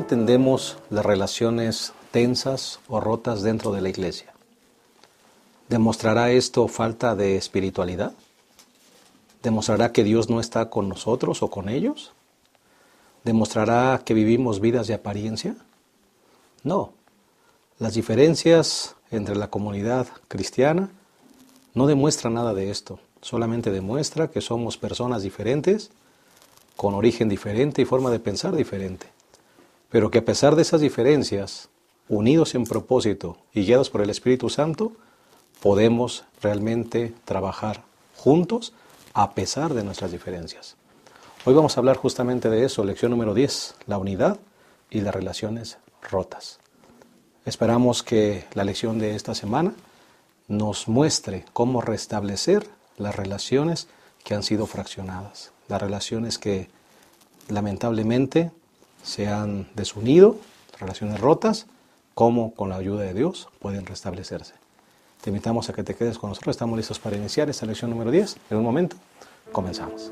entendemos las relaciones tensas o rotas dentro de la iglesia? ¿Demostrará esto falta de espiritualidad? ¿Demostrará que Dios no está con nosotros o con ellos? ¿Demostrará que vivimos vidas de apariencia? No. Las diferencias entre la comunidad cristiana no demuestran nada de esto. Solamente demuestra que somos personas diferentes, con origen diferente y forma de pensar diferente. Pero que a pesar de esas diferencias, unidos en propósito y guiados por el Espíritu Santo, podemos realmente trabajar juntos a pesar de nuestras diferencias. Hoy vamos a hablar justamente de eso, lección número 10, la unidad y las relaciones rotas. Esperamos que la lección de esta semana nos muestre cómo restablecer las relaciones que han sido fraccionadas, las relaciones que lamentablemente se han desunido, relaciones rotas, cómo con la ayuda de Dios pueden restablecerse. Te invitamos a que te quedes con nosotros, estamos listos para iniciar esta lección número 10. En un momento, comenzamos.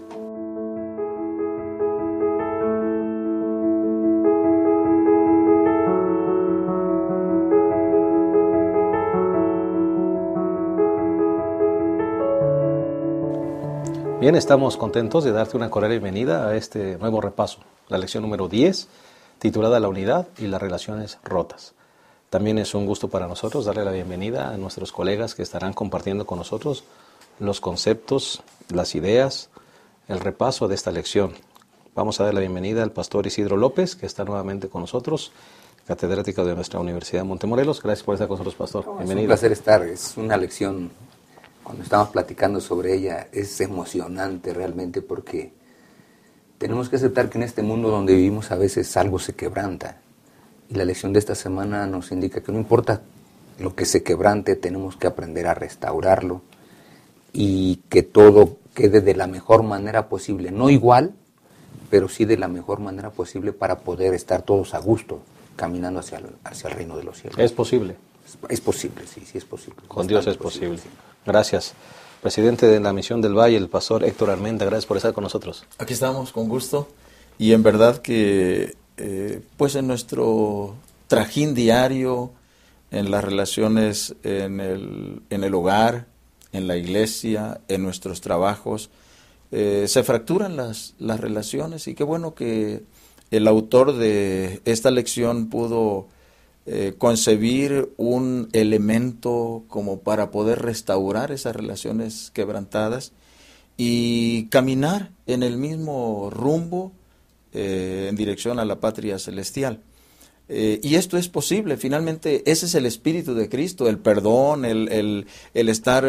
Bien, estamos contentos de darte una cordial bienvenida a este nuevo repaso, la lección número 10, titulada La unidad y las relaciones rotas. También es un gusto para nosotros darle la bienvenida a nuestros colegas que estarán compartiendo con nosotros los conceptos, las ideas, el repaso de esta lección. Vamos a dar la bienvenida al pastor Isidro López, que está nuevamente con nosotros, catedrático de nuestra Universidad de Montemorelos. Gracias por estar con nosotros, pastor. Bienvenido. Es un placer estar, es una lección, cuando estamos platicando sobre ella, es emocionante realmente porque tenemos que aceptar que en este mundo donde vivimos a veces algo se quebranta. Y la lección de esta semana nos indica que no importa lo que se quebrante, tenemos que aprender a restaurarlo y que todo quede de la mejor manera posible. No igual, pero sí de la mejor manera posible para poder estar todos a gusto caminando hacia el reino de los cielos. ¿Es posible? Es posible, sí es posible. Con Dios es posible. Sí. Gracias. Presidente de la Misión del Valle, el pastor Héctor Armenta, gracias por estar con nosotros. Aquí estamos, con gusto. Y en verdad que pues en nuestro trajín diario, en las relaciones en el hogar, en la iglesia, en nuestros trabajos, se fracturan las relaciones, y qué bueno que el autor de esta lección pudo concebir un elemento como para poder restaurar esas relaciones quebrantadas y caminar en el mismo rumbo en dirección a la patria celestial. Y esto es posible, finalmente ese es el espíritu de Cristo, el perdón, el estar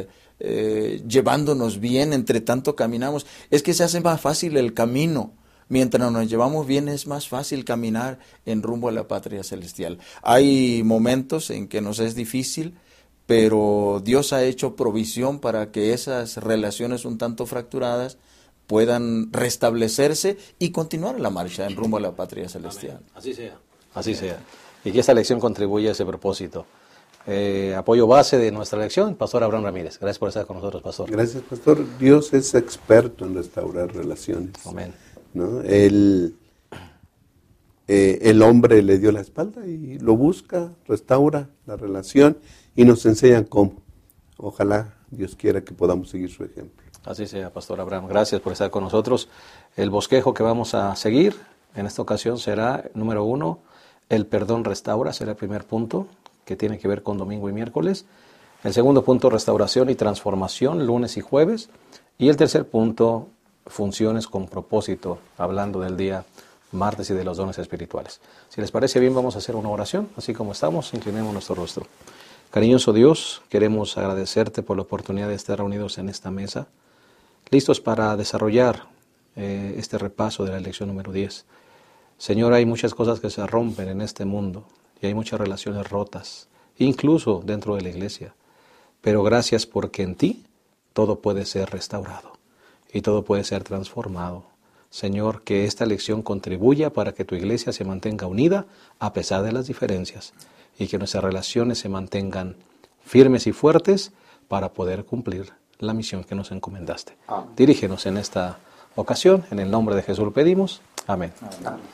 llevándonos bien, entre tanto caminamos. Es que se hace más fácil el camino, mientras nos llevamos bien es más fácil caminar en rumbo a la patria celestial. Hay momentos en que nos es difícil, pero Dios ha hecho provisión para que esas relaciones un tanto fracturadas puedan restablecerse y continuar la marcha en rumbo a la patria celestial. Amén. Así sea. Así sea. Y que esta lección contribuya a ese propósito. Apoyo base de nuestra lección, Pastor Abraham Ramírez. Gracias por estar con nosotros, Pastor. Gracias, Pastor. Dios es experto en restaurar relaciones. Amén. ¿No? El hombre le dio la espalda y lo busca, restaura la relación y nos enseña cómo. Ojalá Dios quiera que podamos seguir su ejemplo. Así sea, Pastor Abraham. Gracias por estar con nosotros. El bosquejo que vamos a seguir en esta ocasión será, número 1, el perdón restaura, será el primer punto, que tiene que ver con domingo y miércoles. El segundo punto, restauración y transformación, lunes y jueves. Y el tercer punto, funciones con propósito, hablando del día martes y de los dones espirituales. Si les parece bien, vamos a hacer una oración, así como estamos, inclinemos nuestro rostro. Cariñoso Dios, queremos agradecerte por la oportunidad de estar reunidos en esta mesa, listos para desarrollar este repaso de la lección número 10. Señor, hay muchas cosas que se rompen en este mundo y hay muchas relaciones rotas, incluso dentro de la iglesia. Pero gracias porque en ti todo puede ser restaurado y todo puede ser transformado. Señor, que esta lección contribuya para que tu iglesia se mantenga unida a pesar de las diferencias y que nuestras relaciones se mantengan firmes y fuertes para poder cumplir la misión que nos encomendaste. Amén. Dirígenos en esta ocasión, en el nombre de Jesús lo pedimos. Amén. Amén.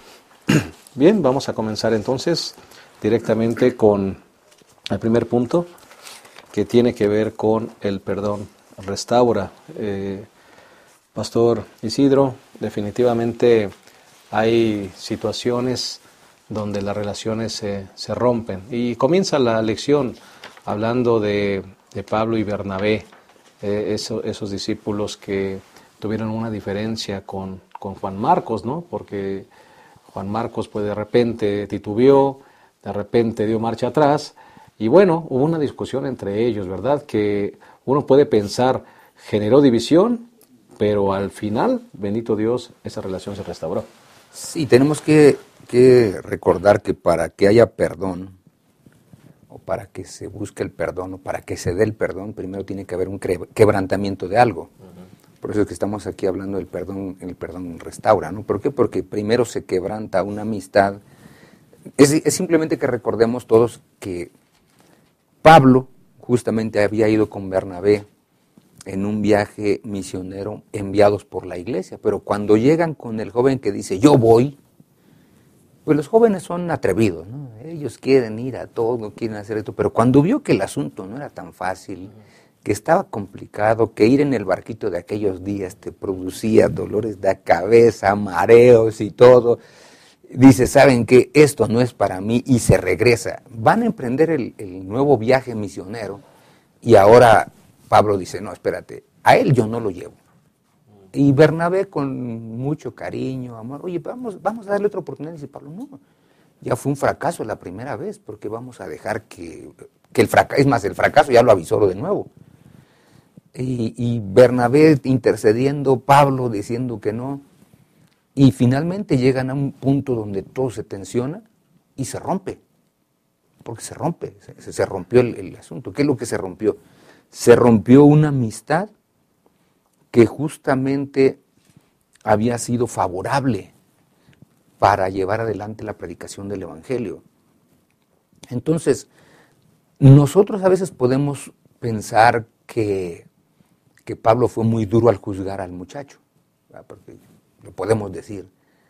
Bien, vamos a comenzar entonces directamente con el primer punto, que tiene que ver con el perdón. Restaura. Pastor Isidro, definitivamente hay situaciones donde las relaciones se rompen. Y comienza la lección hablando de Pablo y Bernabé, esos discípulos que tuvieron una diferencia con Juan Marcos, ¿no? Porque Juan Marcos pues de repente titubeó, de repente dio marcha atrás, y bueno, hubo una discusión entre ellos, ¿verdad? Que uno puede pensar, generó división, pero al final, bendito Dios, esa relación se restauró. Sí, tenemos que recordar que para que haya perdón, o para que se busque el perdón, o para que se dé el perdón, primero tiene que haber un quebrantamiento de algo. Por eso es que estamos aquí hablando del perdón, el perdón restaura, ¿no? ¿Por qué? Porque primero se quebranta una amistad. Es simplemente que recordemos todos que Pablo justamente había ido con Bernabé en un viaje misionero enviados por la iglesia, pero cuando llegan con el joven que dice, yo voy, pues los jóvenes son atrevidos, ¿no? Ellos quieren ir a todo, quieren hacer esto, pero cuando vio que el asunto no era tan fácil, que estaba complicado, que ir en el barquito de aquellos días te producía dolores de cabeza, mareos y todo, dice, ¿saben qué? Esto no es para mí, y se regresa. Van a emprender el nuevo viaje misionero, y ahora Pablo dice, no, espérate, a él yo no lo llevo. Y Bernabé con mucho cariño, amor, oye, vamos a darle otra oportunidad. Y dice Pablo, no, ya fue un fracaso la primera vez, porque vamos a dejar que el fracaso, es más, el fracaso ya lo avisó de nuevo. Y Bernabé intercediendo, Pablo diciendo que no, y finalmente llegan a un punto donde todo se tensiona y se rompe, porque se rompe, se rompió el asunto. ¿Qué es lo que se rompió? Se rompió una amistad que justamente había sido favorable para llevar adelante la predicación del Evangelio. Entonces, nosotros a veces podemos pensar que Pablo fue muy duro al juzgar al muchacho, ¿verdad? Porque lo podemos decir.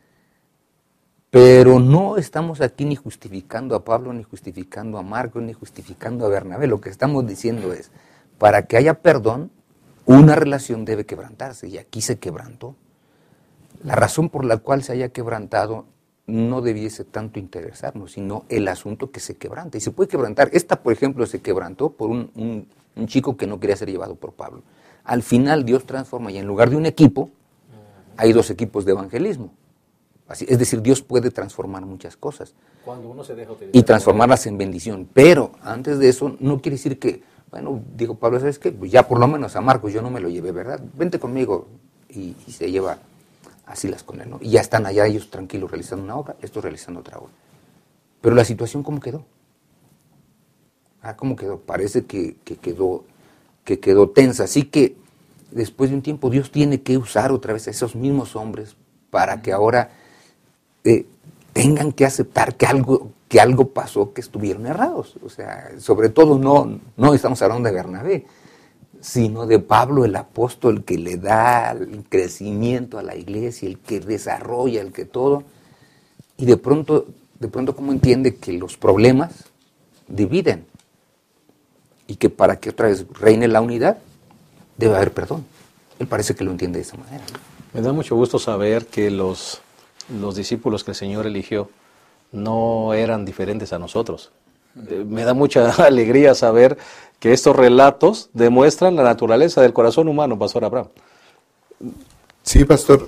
Pero no estamos aquí ni justificando a Pablo, ni justificando a Marcos, ni justificando a Bernabé. Lo que estamos diciendo es, para que haya perdón, una relación debe quebrantarse, y aquí se quebrantó. La razón por la cual se haya quebrantado no debiese tanto interesarnos, sino el asunto que se quebranta. Y se puede quebrantar. Esta, por ejemplo, se quebrantó por un chico que no quería ser llevado por Pablo. Al final Dios transforma, y en lugar de un equipo, hay dos equipos de evangelismo. Así, es decir, Dios puede transformar muchas cosas. Cuando uno se deja utilizar, y transformarlas en bendición. Pero antes de eso, no quiere decir que, bueno, dijo Pablo, ¿sabes qué? Pues ya por lo menos a Marcos yo no me lo llevé, ¿verdad? Vente conmigo. Y se lleva a Silas con él, ¿no? Y ya están allá ellos tranquilos realizando una obra, estos realizando otra obra. Pero la situación, ¿cómo quedó? ¿Cómo quedó? Parece que quedó tensa. Así que después de un tiempo Dios tiene que usar otra vez a esos mismos hombres para que ahora tengan que aceptar que algo pasó, que estuvieron errados. O sea, sobre todo no estamos hablando de Bernabé, sino de Pablo, el apóstol, que le da el crecimiento a la iglesia, el que desarrolla, el que todo. Y de pronto ¿cómo entiende que los problemas dividen? Y que para que otra vez reine la unidad, debe haber perdón. Él parece que lo entiende de esa manera, ¿no? Me da mucho gusto saber que los discípulos que el Señor eligió no eran diferentes a nosotros. Me da mucha alegría saber que estos relatos demuestran la naturaleza del corazón humano, Pastor Abraham. Sí, pastor.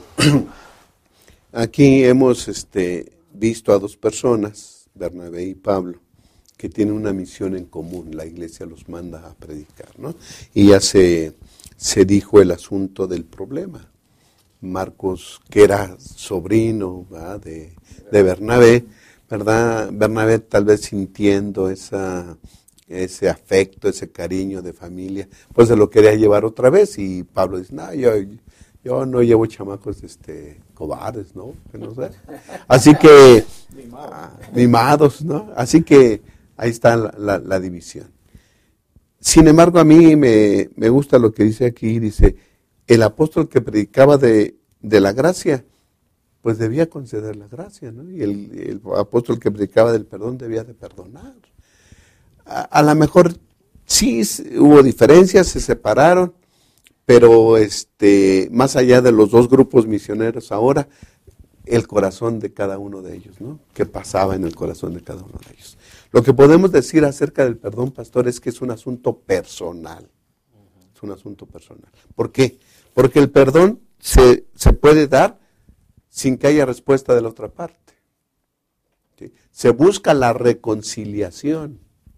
Aquí hemos visto a dos personas, Bernabé y Pablo, que tienen una misión en común. La iglesia los manda a predicar, ¿no? Y ya se dijo el asunto del problema. Marcos, que era sobrino, ¿verdad?, de Bernabé, ¿verdad? Bernabé tal vez sintiendo ese afecto, ese cariño de familia, pues se lo quería llevar otra vez, y Pablo dice, no, yo no llevo chamacos cobardes, ¿no? Que no sé. Así que, mimados, ¿no? Así que ahí está la división. Sin embargo, a mí me gusta lo que dice aquí, dice, el apóstol que predicaba de la gracia pues debía conceder la gracia, ¿no? Y el apóstol que predicaba del perdón debía de perdonar. A lo mejor sí hubo diferencias, se separaron, pero más allá de los dos grupos misioneros ahora, el corazón de cada uno de ellos, ¿no? ¿Qué pasaba en el corazón de cada uno de ellos? Lo que podemos decir acerca del perdón, pastor, es que es un asunto personal. Es un asunto personal. ¿Por qué? Porque el perdón se puede dar sin que haya respuesta de la otra parte. ¿Sí? Se busca la reconciliación.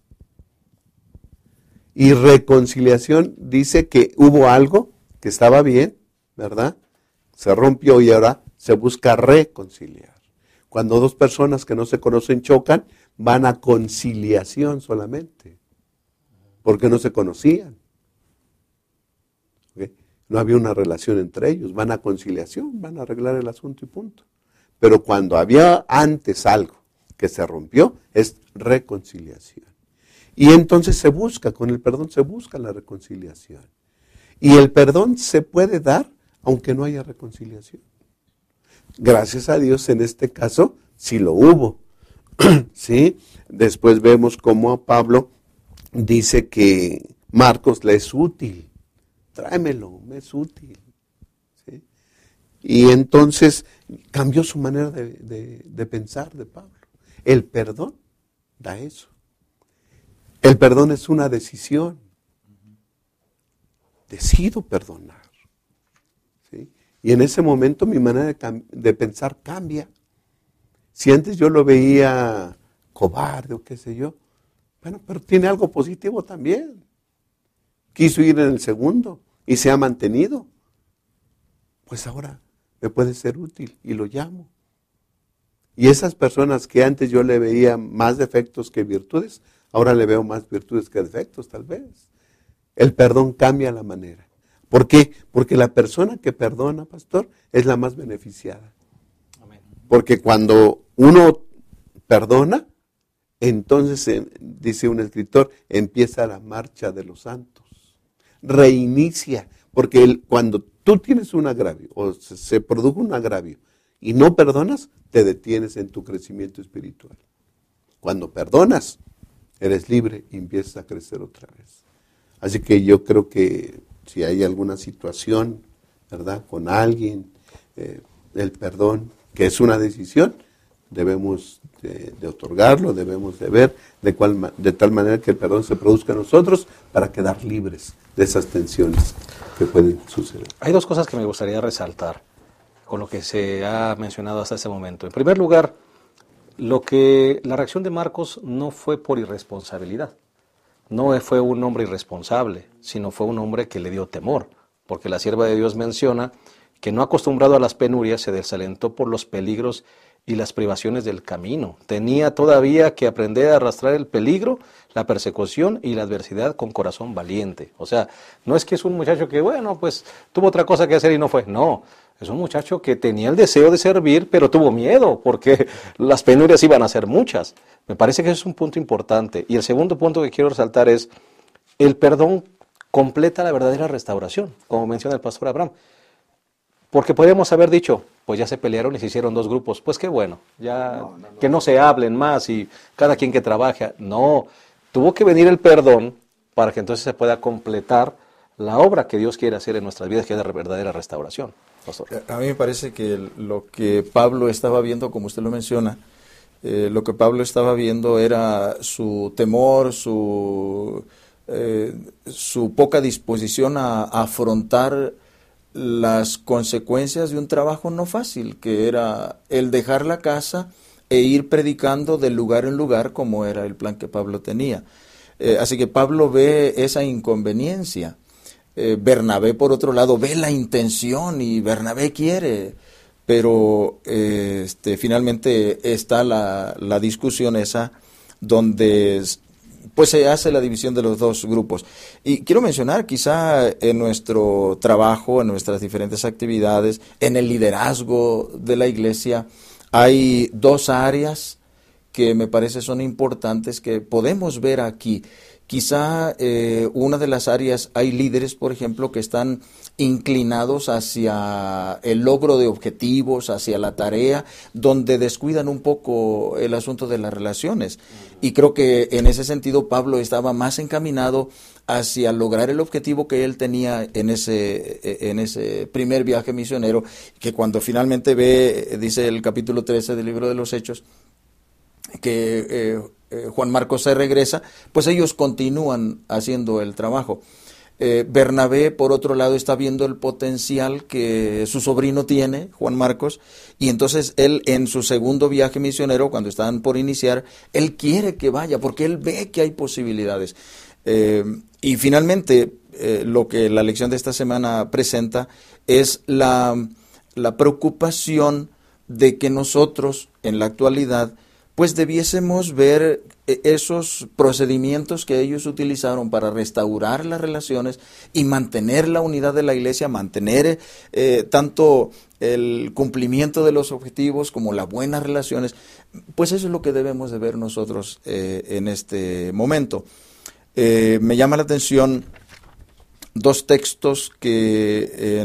Y reconciliación dice que hubo algo que estaba bien, ¿verdad? Se rompió y ahora se busca reconciliar. Cuando dos personas que no se conocen chocan, van a conciliación solamente, porque no se conocían. ¿Okay? No había una relación entre ellos, van a conciliación, van a arreglar el asunto y punto. Pero cuando había antes algo que se rompió, es reconciliación. Y entonces se busca, con el perdón se busca la reconciliación. Y el perdón se puede dar aunque no haya reconciliación. Gracias a Dios en este caso sí lo hubo. ¿Sí? Después vemos cómo Pablo dice que Marcos le es útil. Tráemelo, me es útil. ¿Sí? Y entonces cambió su manera de pensar de Pablo. El perdón da eso. El perdón es una decisión. Decido perdonar. ¿Sí? Y en ese momento mi manera de pensar cambia. Si antes yo lo veía cobarde o qué sé yo, bueno, pero tiene algo positivo también. Quiso ir en el segundo y se ha mantenido. Pues ahora me puede ser útil y lo llamo. Y esas personas que antes yo le veía más defectos que virtudes, ahora le veo más virtudes que defectos tal vez. El perdón cambia la manera. ¿Por qué? Porque la persona que perdona, pastor, es la más beneficiada. Amén. Porque cuando uno perdona, entonces, dice un escritor, empieza la marcha de los santos. Reinicia, porque cuando tú tienes un agravio, o se produjo un agravio, y no perdonas, te detienes en tu crecimiento espiritual. Cuando perdonas, eres libre y empiezas a crecer otra vez. Así que yo creo que si hay alguna situación, ¿verdad?, con alguien, el perdón, que es una decisión, debemos de otorgarlo, debemos de ver de tal manera que el perdón se produzca en nosotros para quedar libres de esas tensiones que pueden suceder. Hay dos cosas que me gustaría resaltar con lo que se ha mencionado hasta ese momento. En primer lugar, la reacción de Marcos no fue por irresponsabilidad. No fue un hombre irresponsable, sino fue un hombre que le dio temor, porque la sierva de Dios menciona que no acostumbrado a las penurias se desalentó por los peligros y las privaciones del camino. Tenía todavía que aprender a arrastrar el peligro, la persecución y la adversidad con corazón valiente. O sea, no es que es un muchacho que, bueno, pues tuvo otra cosa que hacer y no fue. No, es un muchacho que tenía el deseo de servir, pero tuvo miedo, porque las penurias iban a ser muchas. Me parece que ese es un punto importante. Y el segundo punto que quiero resaltar es, el perdón completa la verdadera restauración, como menciona el pastor Abraham. Porque podríamos haber dicho, pues ya se pelearon y se hicieron dos grupos, pues qué bueno, ya que no se hablen más y cada quien que trabaje. No, tuvo que venir el perdón para que entonces se pueda completar la obra que Dios quiere hacer en nuestras vidas, que es la verdadera restauración. Pastor. A mí me parece que lo que Pablo estaba viendo, como usted lo menciona, lo que Pablo estaba viendo era su temor, su poca disposición a afrontar las consecuencias de un trabajo no fácil, que era el dejar la casa e ir predicando de lugar en lugar, como era el plan que Pablo tenía. Así que Pablo ve esa inconveniencia. Bernabé, por otro lado, ve la intención y Bernabé quiere, pero finalmente está la discusión esa donde pues se hace la división de los dos grupos. Y quiero mencionar, quizá en nuestro trabajo, en nuestras diferentes actividades, en el liderazgo de la iglesia, hay dos áreas que me parece son importantes que podemos ver aquí. Quizá una de las áreas, hay líderes, por ejemplo, que están inclinados hacia el logro de objetivos, hacia la tarea, donde descuidan un poco el asunto de las relaciones. Y creo que en ese sentido Pablo estaba más encaminado hacia lograr el objetivo que él tenía en ese primer viaje misionero, que cuando finalmente ve, dice el capítulo 13 del libro de los Hechos, que Juan Marcos se regresa, pues ellos continúan haciendo el trabajo. Bernabé, por otro lado, está viendo el potencial que su sobrino tiene, Juan Marcos, y entonces él en su segundo viaje misionero, cuando están por iniciar, él quiere que vaya, porque él ve que hay posibilidades. Y finalmente, lo que la lección de esta semana presenta es la preocupación de que nosotros, en la actualidad, pues debiésemos ver esos procedimientos que ellos utilizaron para restaurar las relaciones y mantener la unidad de la iglesia, mantener tanto el cumplimiento de los objetivos como las buenas relaciones. Pues eso es lo que debemos de ver nosotros en este momento. Me llama la atención dos textos que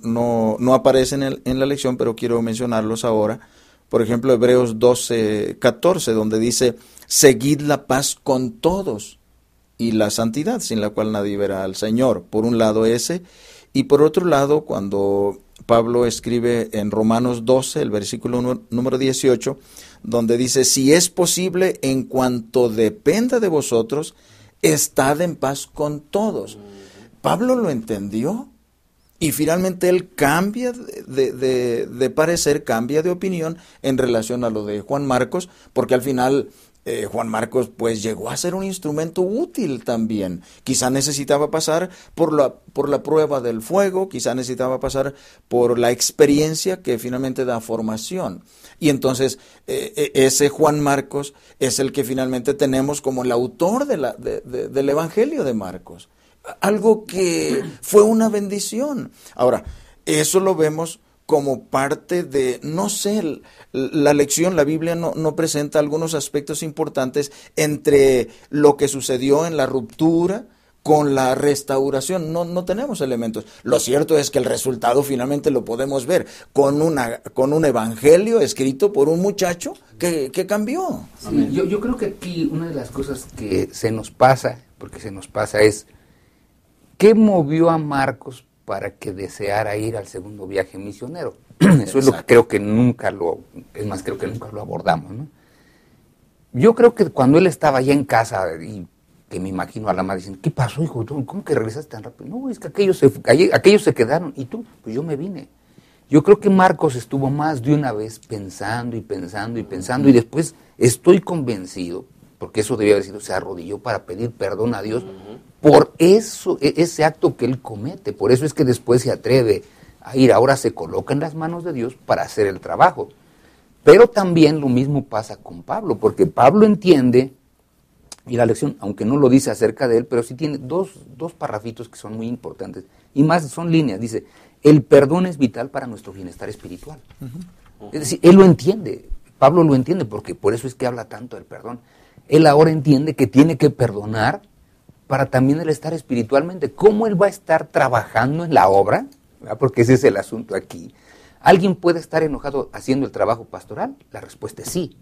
no aparecen en la lección, pero quiero mencionarlos ahora. Por ejemplo, Hebreos 12:14, donde dice, seguid la paz con todos y la santidad, sin la cual nadie verá al Señor. Por un lado ese, y por otro lado, cuando Pablo escribe en Romanos 12, el versículo número 18, donde dice, si es posible, en cuanto dependa de vosotros, estad en paz con todos. Pablo lo entendió. Y finalmente él cambia de parecer, cambia de opinión en relación a lo de Juan Marcos, porque al final Juan Marcos pues llegó a ser un instrumento útil también. Quizá necesitaba pasar por la prueba del fuego, quizá necesitaba pasar por la experiencia que finalmente da formación. Y entonces ese Juan Marcos es el que finalmente tenemos como el autor del Evangelio de Marcos. Algo que fue una bendición. Ahora, eso lo vemos como parte de, no sé, la lección, la Biblia no presenta algunos aspectos importantes entre lo que sucedió en la ruptura con la restauración. No tenemos elementos. Lo cierto es que el resultado finalmente lo podemos ver con un evangelio escrito por un muchacho que cambió. Sí, yo creo que aquí una de las cosas que se nos pasa es, ¿qué movió a Marcos para que deseara ir al segundo viaje misionero? Eso es lo que creo que nunca lo abordamos, ¿no? Yo creo que cuando él estaba allá en casa, y que me imagino a la madre diciendo, ¿qué pasó, hijo? ¿Cómo que regresaste tan rápido? No, es que aquellos se quedaron, y tú, pues yo me vine. Yo creo que Marcos estuvo más de una vez pensando, y después estoy convencido, porque eso debía haber sido, se arrodilló para pedir perdón a Dios por eso, ese acto que él comete. Por eso es que después se atreve a ir, ahora se coloca en las manos de Dios para hacer el trabajo. Pero también lo mismo pasa con Pablo, porque Pablo entiende, y la lección, aunque no lo dice acerca de él, pero sí tiene dos parrafitos que son muy importantes, y más son líneas. Dice, el perdón es vital para nuestro bienestar espiritual. Es decir, él lo entiende, Pablo lo entiende, porque por eso es que habla tanto del perdón. Él ahora entiende que tiene que perdonar para también él estar espiritualmente. ¿Cómo él va a estar trabajando en la obra? ¿Verdad? Porque ese es el asunto aquí. ¿Alguien puede estar enojado haciendo el trabajo pastoral? La respuesta es sí.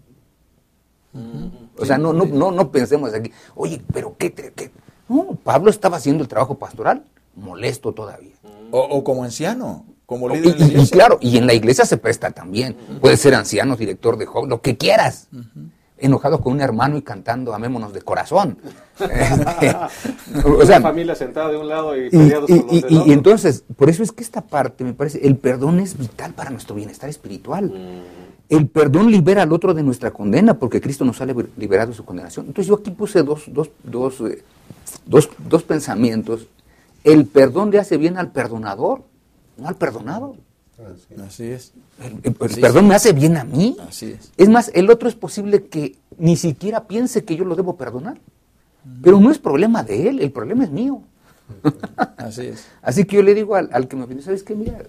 O sea, no pensemos aquí, oye, pero ¿qué? No, Pablo estaba haciendo el trabajo pastoral, molesto todavía. O como anciano, como líder de la iglesia. Y claro, y en la iglesia se presta también. Puede ser anciano, director de jóvenes, lo que quieras. Enojado con un hermano y cantando amémonos de corazón. O sea, una familia sentada de un lado y peleados con los del otro. Y entonces, por eso es que esta parte, me parece, el perdón es vital para nuestro bienestar espiritual. El perdón libera al otro de nuestra condena, porque Cristo nos ha liberado de su condenación. Entonces yo aquí puse dos pensamientos. El perdón le hace bien al perdonador, no al perdonado. Así es. El perdón me hace bien a mí. Así es. Es más, el otro es posible que ni siquiera piense que yo lo debo perdonar. Pero no es problema de él, el problema es mío. Así es. Así que yo le digo al que me ofendió, ¿sabes qué? Mira,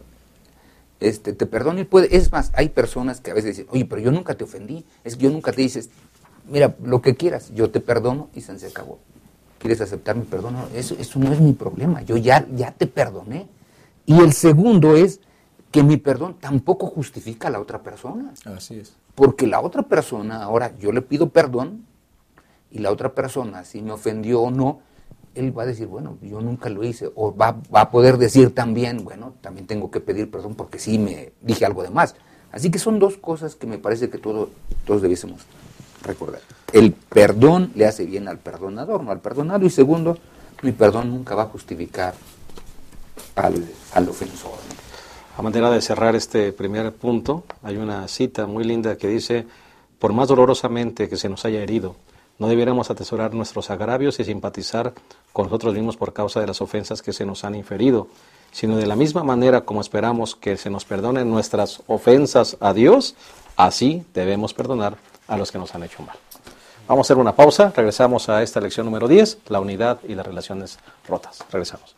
te perdono y puede. Es más, hay personas que a veces dicen, oye, pero yo nunca te ofendí, es que yo nunca te hice. mira, lo que quieras, yo te perdono y se acabó. ¿Quieres aceptar mi perdón? Eso no es mi problema, yo ya te perdoné. Y el segundo es que mi perdón tampoco justifica a la otra persona. Así es. Porque la otra persona, ahora yo le pido perdón, y la otra persona, si me ofendió o no, él va a decir, bueno, yo nunca lo hice. O va a poder decir también, bueno, también tengo que pedir perdón porque sí me dije algo de más. Así que son dos cosas que me parece que todos debiésemos recordar. El perdón le hace bien al perdonador, no al perdonado. Y segundo, mi perdón nunca va a justificar al ofensor, ¿no? A manera de cerrar este primer punto, hay una cita muy linda que dice, por más dolorosamente que se nos haya herido, no debiéramos atesorar nuestros agravios y simpatizar con nosotros mismos por causa de las ofensas que se nos han inferido, sino de la misma manera como esperamos que se nos perdonen nuestras ofensas a Dios, así debemos perdonar a los que nos han hecho mal. Vamos a hacer una pausa, regresamos a esta lección número 10, la unidad y las relaciones rotas. Regresamos.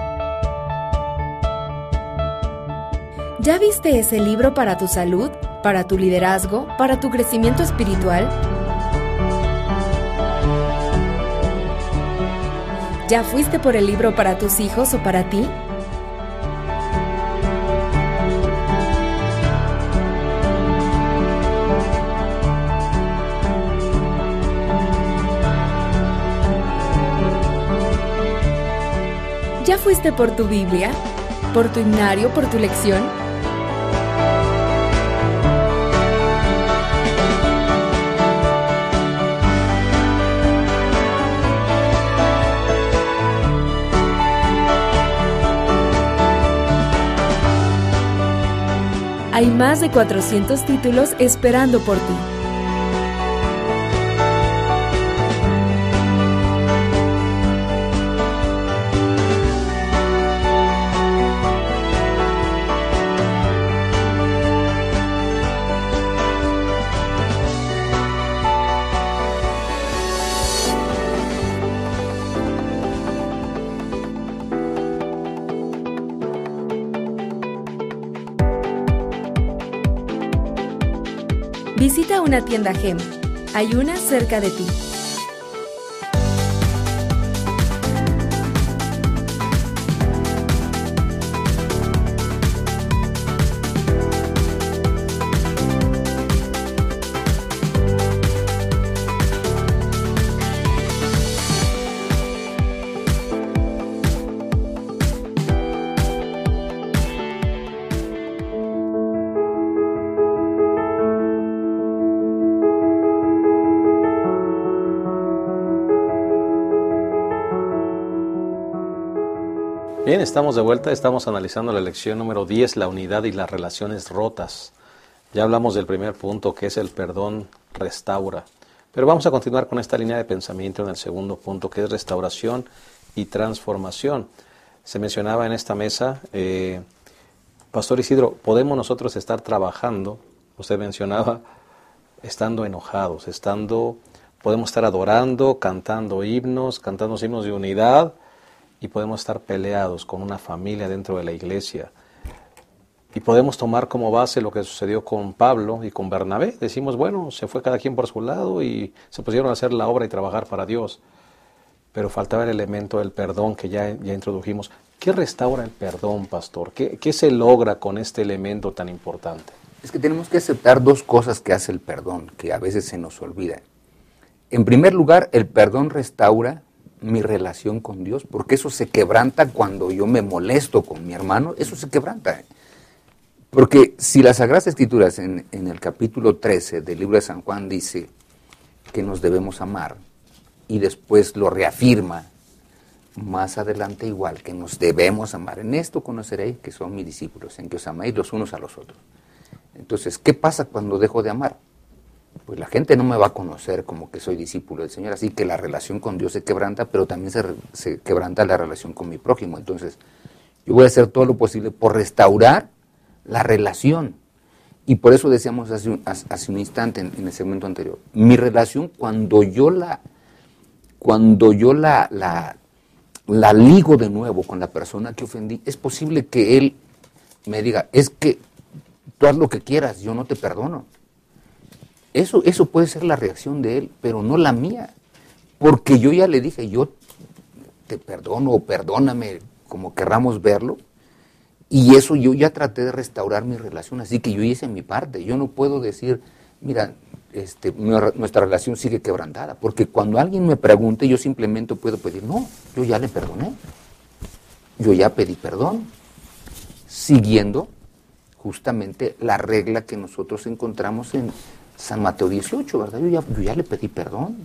¿Ya viste ese libro para tu salud, para tu liderazgo, para tu crecimiento espiritual? ¿Ya fuiste por el libro para tus hijos o para ti? ¿Ya fuiste por tu Biblia? ¿Por tu himnario? ¿Por tu lección? Hay más de 400 títulos esperando por ti. Visita una tienda GEM. Hay una cerca de ti. Bien, estamos de vuelta, estamos analizando la lección número 10, la unidad y las relaciones rotas. Ya hablamos del primer punto, que es el perdón restaura. Pero vamos a continuar con esta línea de pensamiento en el segundo punto, que es restauración y transformación. Se mencionaba en esta mesa, Pastor Isidro, ¿podemos nosotros estar trabajando? Usted mencionaba, estando enojados, podemos estar adorando, cantando himnos de unidad, y podemos estar peleados con una familia dentro de la iglesia. Y podemos tomar como base lo que sucedió con Pablo y con Bernabé. Decimos, bueno, se fue cada quien por su lado y se pusieron a hacer la obra y trabajar para Dios. Pero faltaba el elemento del perdón que ya introdujimos. ¿Qué restaura el perdón, pastor? ¿Qué se logra con este elemento tan importante? Es que tenemos que aceptar dos cosas que hace el perdón, que a veces se nos olvida. En primer lugar, el perdón restaura mi relación con Dios, porque eso se quebranta cuando yo me molesto con mi hermano, eso se quebranta. Porque si las Sagradas Escrituras en el capítulo 13 del libro de San Juan dice que nos debemos amar, y después lo reafirma más adelante igual, que nos debemos amar. En esto conoceréis que son mis discípulos, en que os améis los unos a los otros. Entonces, ¿qué pasa cuando dejo de amar? Pues la gente no me va a conocer como que soy discípulo del Señor, así que la relación con Dios se quebranta, pero también se quebranta la relación con mi prójimo. Entonces, yo voy a hacer todo lo posible por restaurar la relación. Y por eso decíamos hace un instante en el segmento anterior, mi relación cuando yo la ligo de nuevo con la persona que ofendí, es posible que él me diga, es que tú haz lo que quieras, yo no te perdono. Eso puede ser la reacción de él, pero no la mía. Porque yo ya le dije, yo te perdono o perdóname, como querramos verlo. Y eso yo ya traté de restaurar mi relación, así que yo hice mi parte. Yo no puedo decir, mira, nuestra relación sigue quebrantada, porque cuando alguien me pregunte, yo simplemente puedo pedir, no, yo ya le perdoné. Yo ya pedí perdón, siguiendo justamente la regla que nosotros encontramos en San Mateo 18, ¿verdad? Yo ya le pedí perdón.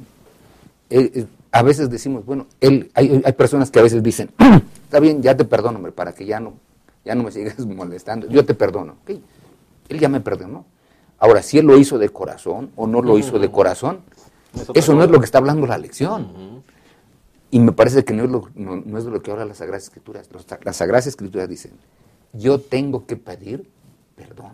A veces decimos, bueno, hay personas que a veces dicen, está bien, ya te perdono, hombre, para que ya no me sigas molestando, yo te perdono. Okay. Él ya me perdonó. Ahora, si él lo hizo de corazón o no lo hizo de corazón, eso no es lo que está hablando la lección. Y me parece que no es de lo que habla las Sagradas Escrituras. Las Sagradas Escrituras dicen, yo tengo que pedir perdón.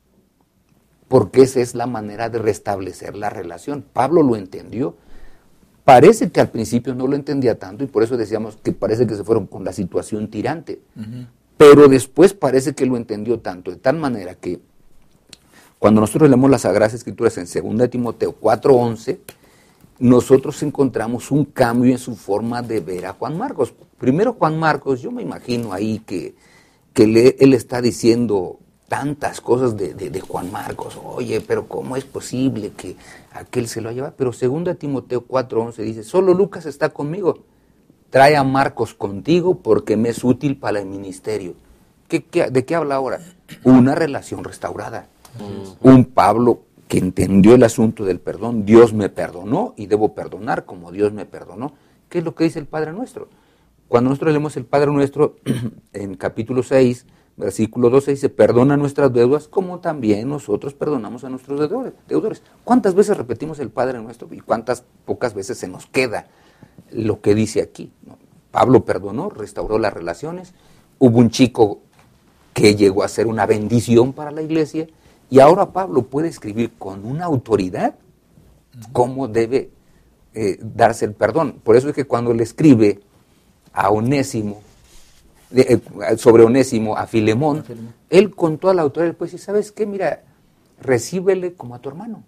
Porque esa es la manera de restablecer la relación. Pablo lo entendió. Parece que al principio no lo entendía tanto y por eso decíamos que parece que se fueron con la situación tirante. Pero después parece que lo entendió tanto, de tal manera que cuando nosotros leemos las Sagradas Escrituras en 2 Timoteo 4:11, nosotros encontramos un cambio en su forma de ver a Juan Marcos. Primero Juan Marcos, yo me imagino ahí que él está diciendo tantas cosas de Juan Marcos. Oye, pero ¿cómo es posible que aquel se lo haya llevado? Pero 2 Timoteo 4:11 dice, solo Lucas está conmigo. Trae a Marcos contigo porque me es útil para el ministerio. ¿De qué habla ahora? Una relación restaurada. Un Pablo que entendió el asunto del perdón. Dios me perdonó y debo perdonar como Dios me perdonó. ¿Qué es lo que dice el Padre Nuestro? Cuando nosotros leemos el Padre Nuestro en capítulo 6, versículo 12, dice, perdona nuestras deudas como también nosotros perdonamos a nuestros deudores. ¿Cuántas veces repetimos el Padre Nuestro y cuántas pocas veces se nos queda lo que dice aquí? ¿No? Pablo perdonó, restauró las relaciones, hubo un chico que llegó a ser una bendición para la iglesia y ahora Pablo puede escribir con una autoridad cómo debe darse el perdón. Por eso es que cuando le escribe a Onésimo, sobre Onésimo, a Filemón, él con toda la autoridad puede decir, ¿sabes qué? Mira, recíbele como a tu hermano.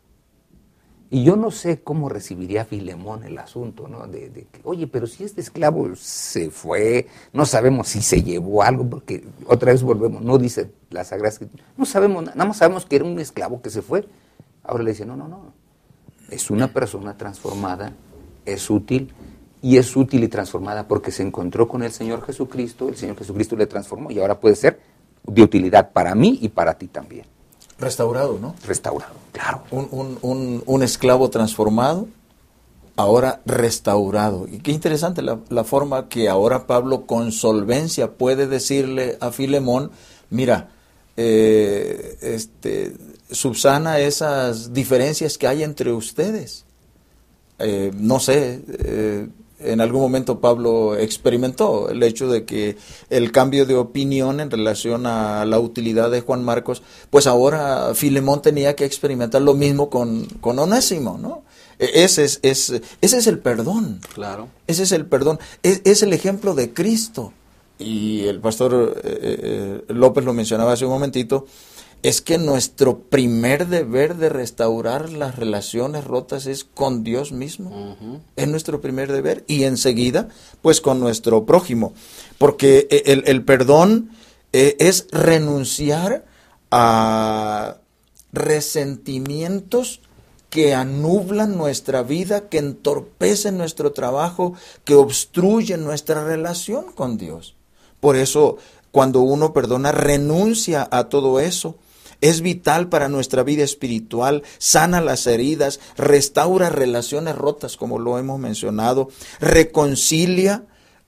Y yo no sé cómo recibiría Filemón el asunto, ¿no? De que, oye, pero si este esclavo se fue, no sabemos si se llevó algo, porque otra vez volvemos, no dice la Sagrada Escritura, no sabemos, nada más sabemos que era un esclavo que se fue. Ahora le dice, no, es una persona transformada, es útil, y es útil y transformada porque se encontró con el Señor Jesucristo, el Señor Jesucristo le transformó y ahora puede ser de utilidad para mí y para ti también. Restaurado, ¿no? Restaurado, claro. Un esclavo transformado, ahora restaurado. Y qué interesante la forma que ahora Pablo con solvencia puede decirle a Filemón, mira, subsana esas diferencias que hay entre ustedes. No sé, en algún momento Pablo experimentó el hecho de que el cambio de opinión en relación a la utilidad de Juan Marcos, pues ahora Filemón tenía que experimentar lo mismo con Onésimo, ¿no? Ese es el perdón. Claro. Ese es el perdón. Es el ejemplo de Cristo. Y el pastor López lo mencionaba hace un momentito. Es que nuestro primer deber de restaurar las relaciones rotas es con Dios mismo. Es nuestro primer deber. Y enseguida, pues con nuestro prójimo. Porque el perdón es renunciar a resentimientos que anublan nuestra vida, que entorpecen nuestro trabajo, que obstruyen nuestra relación con Dios. Por eso, cuando uno perdona, renuncia a todo eso. Es vital para nuestra vida espiritual, sana las heridas, restaura relaciones rotas, como lo hemos mencionado, reconcilia,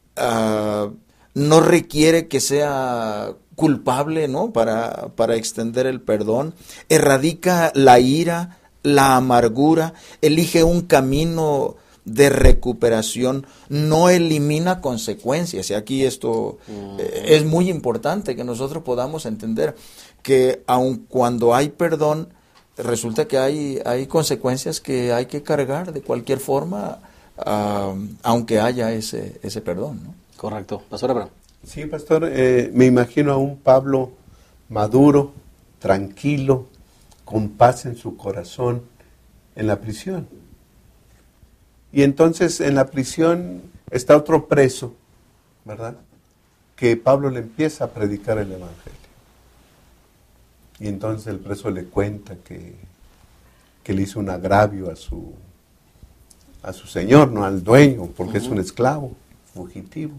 no requiere que sea culpable, ¿no? para extender el perdón, erradica la ira, la amargura, elige un camino de recuperación, no elimina consecuencias. Y aquí esto es muy importante que nosotros podamos entender que aun cuando hay perdón, resulta que hay consecuencias que hay que cargar de cualquier forma, aunque haya ese perdón, ¿no? Correcto. Pastor Abraham. Sí, pastor, me imagino a un Pablo maduro, tranquilo, con paz en su corazón en la prisión. Y entonces en la prisión está otro preso, ¿verdad? Que Pablo le empieza a predicar el Evangelio. Y entonces el preso le cuenta que le hizo un agravio a su señor, no al dueño, porque es un esclavo fugitivo.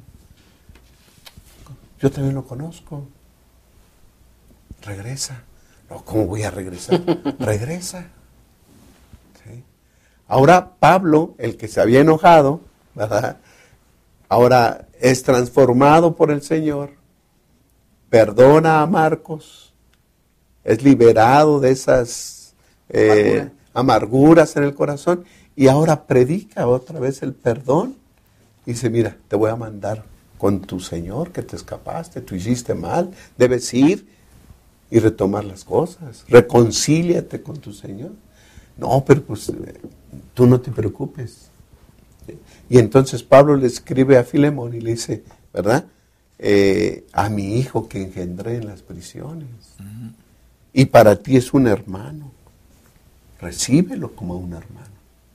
Yo también lo conozco. Regresa. No, ¿cómo voy a regresar? Regresa. ¿Sí? Ahora Pablo, el que se había enojado, ¿verdad? Ahora es transformado por el Señor, perdona a Marcos, es liberado de esas amarguras en el corazón y ahora predica otra vez el perdón. Dice, mira, te voy a mandar con tu Señor que te escapaste, tú hiciste mal, debes ir y retomar las cosas, reconcíliate con tu Señor. No, pero pues tú no te preocupes. Y entonces Pablo le escribe a Filemón y le dice, ¿verdad? A mi hijo que engendré en las prisiones. Y para ti es un hermano. Recíbelo como un hermano.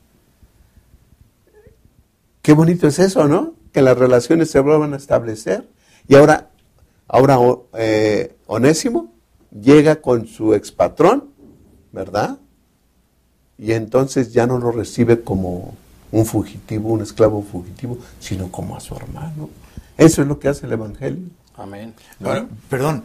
Qué bonito es eso, ¿no? Que las relaciones se vuelvan a establecer. Y ahora Onésimo llega con su expatrón, ¿verdad? Y entonces ya no lo recibe como un fugitivo, un esclavo fugitivo, sino como a su hermano. Eso es lo que hace el Evangelio. Amén. Ahora, perdón,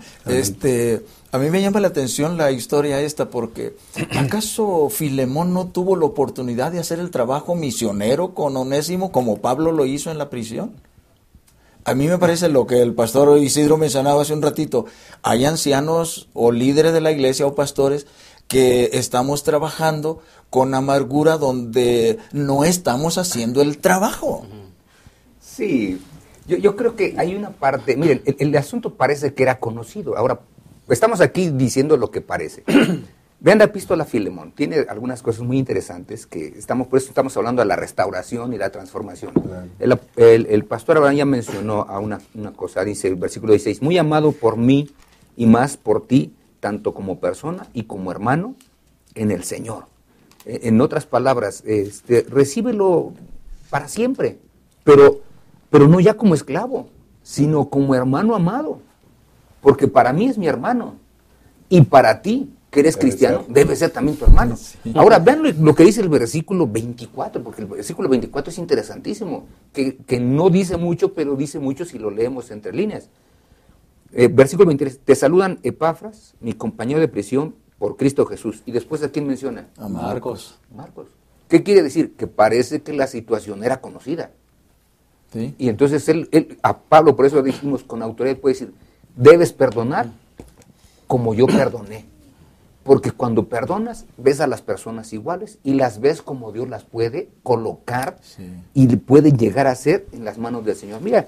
a mí me llama la atención la historia esta porque ¿acaso Filemón no tuvo la oportunidad de hacer el trabajo misionero con Onésimo como Pablo lo hizo en la prisión? A mí me parece lo que el pastor Isidro mencionaba hace un ratito. Hay ancianos o líderes de la iglesia o pastores que estamos trabajando con amargura donde no estamos haciendo el trabajo. Sí, yo creo que hay una parte, miren, el asunto parece que era conocido. Ahora, estamos aquí diciendo lo que parece. Vean la epístola a Filemón, tiene algunas cosas muy interesantes por eso estamos hablando de la restauración y la transformación. Claro. El pastor Abraham ya mencionó a una cosa, dice el versículo 16, muy amado por mí y más por ti, tanto como persona y como hermano en el Señor. En otras palabras, recíbelo para siempre, pero no ya como esclavo, sino como hermano amado, porque para mí es mi hermano, y para ti, que eres cristiano, debe ser también tu hermano. Sí. Ahora, vean lo que dice el versículo 24, porque el versículo 24 es interesantísimo, que no dice mucho, pero dice mucho si lo leemos entre líneas. Versículo 23, te saludan Epafras, mi compañero de prisión, por Cristo Jesús. Y después, ¿a quién menciona? A Marcos. ¿Qué quiere decir? Que parece que la situación era conocida. ¿Sí? Y entonces a Pablo, por eso dijimos con autoridad, puede decir, debes perdonar como yo perdoné. Porque cuando perdonas, ves a las personas iguales y las ves como Dios las puede colocar y pueden llegar a ser en las manos del Señor. Mira,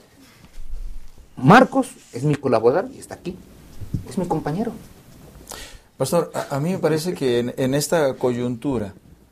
Marcos es mi colaborador y está aquí, es mi compañero. Pastor, a mí me parece que en esta coyuntura,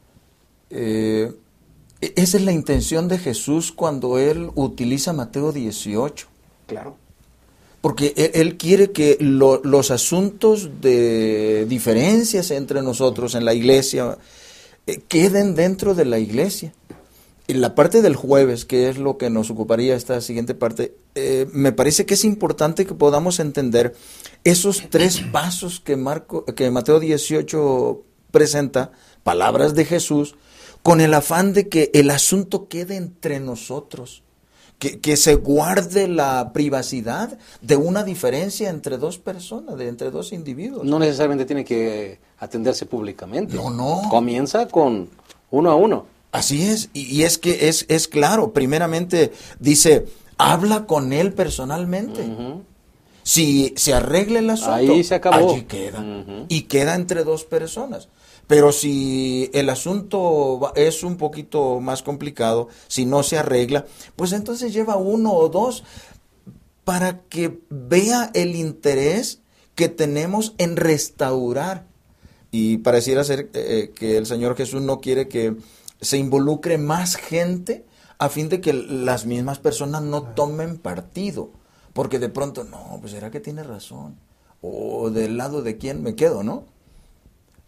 esa es la intención de Jesús cuando Él utiliza Mateo 18. Claro. Porque Él quiere que los asuntos de diferencias entre nosotros en la iglesia queden dentro de la iglesia. En la parte del jueves, que es lo que nos ocuparía esta siguiente parte, me parece que es importante que podamos entender esos 3 pasos que Mateo 18 presenta, palabras de Jesús, con el afán de que el asunto quede entre nosotros, que se guarde la privacidad de una diferencia entre 2 personas, entre 2 individuos. No necesariamente tiene que atenderse públicamente. No. Comienza con uno a uno. Así es, y es que es claro, primeramente dice, habla con él personalmente. Uh-huh. Si se arregla el asunto, ahí se acabó. Allí queda. Uh-huh. Y queda entre 2 personas. Pero si el asunto es un poquito más complicado, si no se arregla, pues entonces lleva 1 o 2 para que vea el interés que tenemos en restaurar. Y pareciera ser que el Señor Jesús no quiere que se involucre más gente a fin de que las mismas personas no tomen partido. Porque de pronto, no, pues será que tiene razón. O del lado de quién me quedo, ¿no?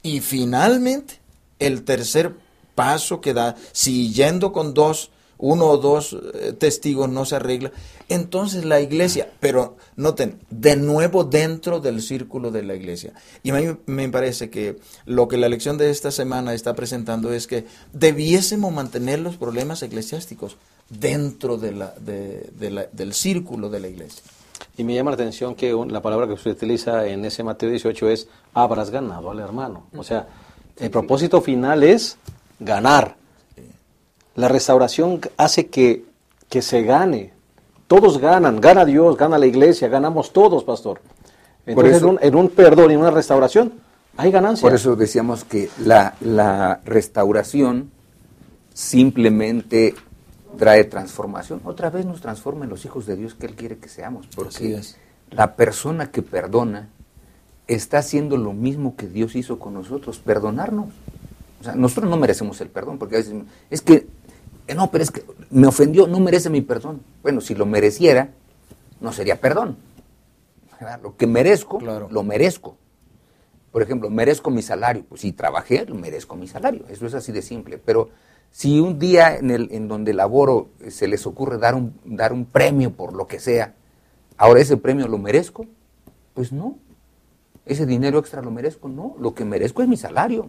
Y finalmente, el tercer paso que da, si yendo con uno o dos testigos no se arregla, entonces la iglesia, pero noten, de nuevo dentro del círculo de la iglesia. Y a mí me parece que lo que la lección de esta semana está presentando es que debiésemos mantener los problemas eclesiásticos dentro del círculo de la iglesia. Y me llama la atención que la palabra que usted utiliza en ese Mateo 18 es habrás ganado al hermano. O sea, el propósito final es ganar. La restauración hace que se gane. Todos ganan, gana Dios, gana la iglesia, ganamos todos, pastor. Entonces, en un perdón y una restauración, hay ganancia. Por eso decíamos que la restauración simplemente trae transformación. Otra vez nos transforma en los hijos de Dios que Él quiere que seamos. Porque la persona que perdona está haciendo lo mismo que Dios hizo con nosotros, perdonarnos. O sea, nosotros no merecemos el perdón, porque a veces pero es que me ofendió, no merece mi perdón. Bueno, si lo mereciera, no sería perdón. ¿Verdad? Lo que merezco, lo merezco. Por ejemplo, merezco mi salario. Pues si trabajé, merezco mi salario. Eso es así de simple. Pero si un día en donde laboro se les ocurre dar un premio por lo que sea, ahora ese premio lo merezco, pues no. Ese dinero extra lo merezco, no. Lo que merezco es mi salario.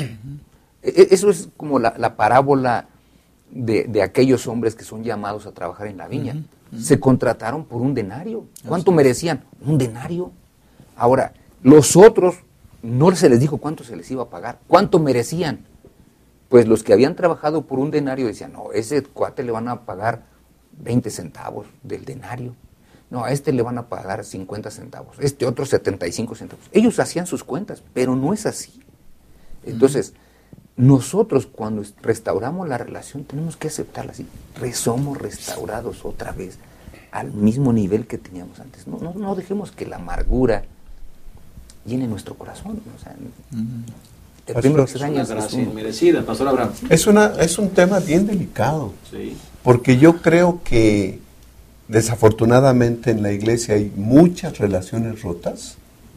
Eso es como la parábola de aquellos hombres que son llamados a trabajar en la viña. Se contrataron por un denario. ¿Cuánto merecían? Un denario. Ahora, los otros no se les dijo cuánto se les iba a pagar. ¿Cuánto merecían? Pues los que habían trabajado por un denario decían, no, ese cuate le van a pagar 20 centavos del denario. No, a este le van a pagar 50 centavos. Este otro 75 centavos. Ellos hacían sus cuentas, pero no es así. Entonces, nosotros cuando restauramos la relación tenemos que aceptarla así. Somos restaurados otra vez al mismo nivel que teníamos antes. No dejemos que la amargura llene nuestro corazón. O sea, el primer extraño es inmerecida, Pastor Abraham. Es un tema bien delicado, porque yo creo que desafortunadamente en la iglesia hay muchas relaciones rotas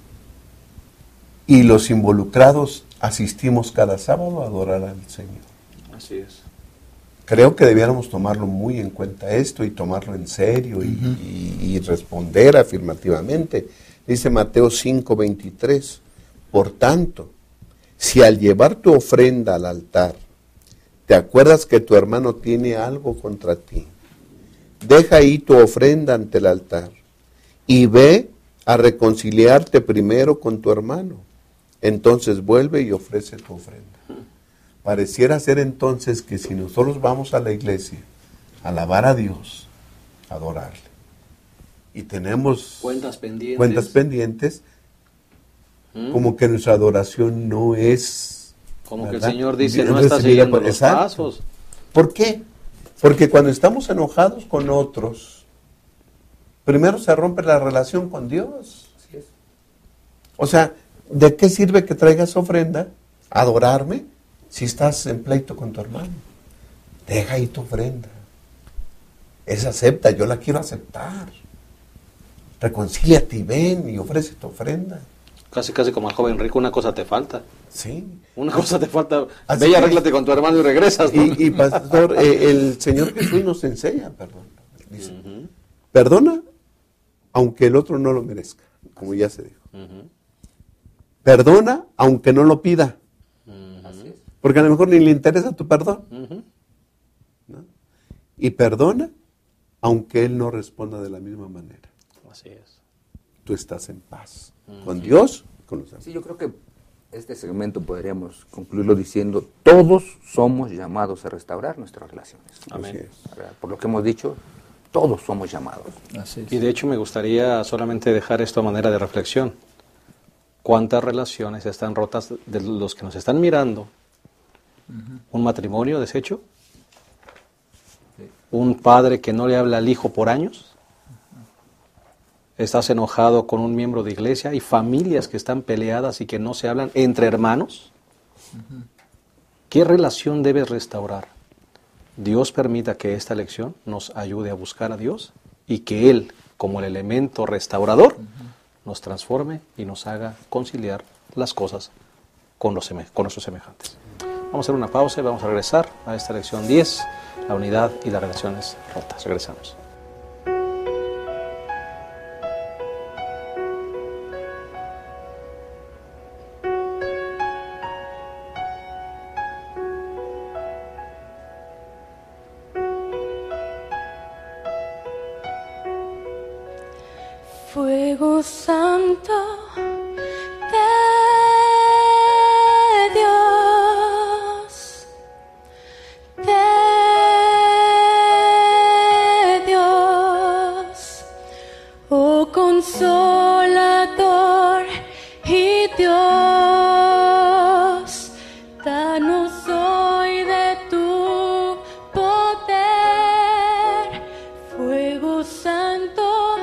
y los involucrados asistimos cada sábado a adorar al Señor. Así es. Creo que debiéramos tomarlo muy en cuenta esto y tomarlo en serio y responder afirmativamente. Dice Mateo 5:23, por tanto, si al llevar tu ofrenda al altar, te acuerdas que tu hermano tiene algo contra ti, deja ahí tu ofrenda ante el altar y ve a reconciliarte primero con tu hermano. Entonces vuelve y ofrece tu ofrenda. Pareciera ser entonces que si nosotros vamos a la iglesia a alabar a Dios, a adorarle, y tenemos cuentas pendientes, como que nuestra adoración no es... Como ¿verdad? Que el Señor dice, no está siguiendo los pasos. ¿Por qué? Porque cuando estamos enojados con otros, primero se rompe la relación con Dios. Así es. O sea, ¿de qué sirve que traigas ofrenda? Adorarme si estás en pleito con tu hermano. Deja ahí tu ofrenda. Esa acepta, yo la quiero aceptar. Reconcíliate y ven y ofrece tu ofrenda. Casi como al joven rico, una cosa te falta. Sí. Una cosa te falta. Así Ve y es. arréglate con tu hermano y regresas, ¿no? Y pastor, el Señor Jesús nos enseña, perdón. Dice, perdona aunque el otro no lo merezca, como ya se dijo. Perdona aunque no lo pida. Así es. Porque a lo mejor ni le interesa tu perdón. ¿No? Y perdona aunque Él no responda de la misma manera. Así es. Tú estás en paz. Con Dios, con los demás. Sí, yo creo que este segmento podríamos concluirlo diciendo, todos somos llamados a restaurar nuestras relaciones. Amén. Por lo que hemos dicho, todos somos llamados. Así es. Y de hecho me gustaría solamente dejar esto a manera de reflexión. ¿Cuántas relaciones están rotas de los que nos están mirando? ¿Un matrimonio deshecho? ¿Un padre que no le habla al hijo por años? ¿Estás enojado con un miembro de iglesia? ¿Hay familias que están peleadas y que no se hablan entre hermanos? ¿Qué relación debes restaurar? Dios permita que esta lección nos ayude a buscar a Dios y que Él, como el elemento restaurador, nos transforme y nos haga conciliar las cosas con nuestros semejantes. Vamos a hacer una pausa y vamos a regresar a esta lección 10, la unidad y las relaciones rotas. Regresamos. Fuego santo de Dios, oh consolador y Dios, danos hoy de tu poder, fuego santo.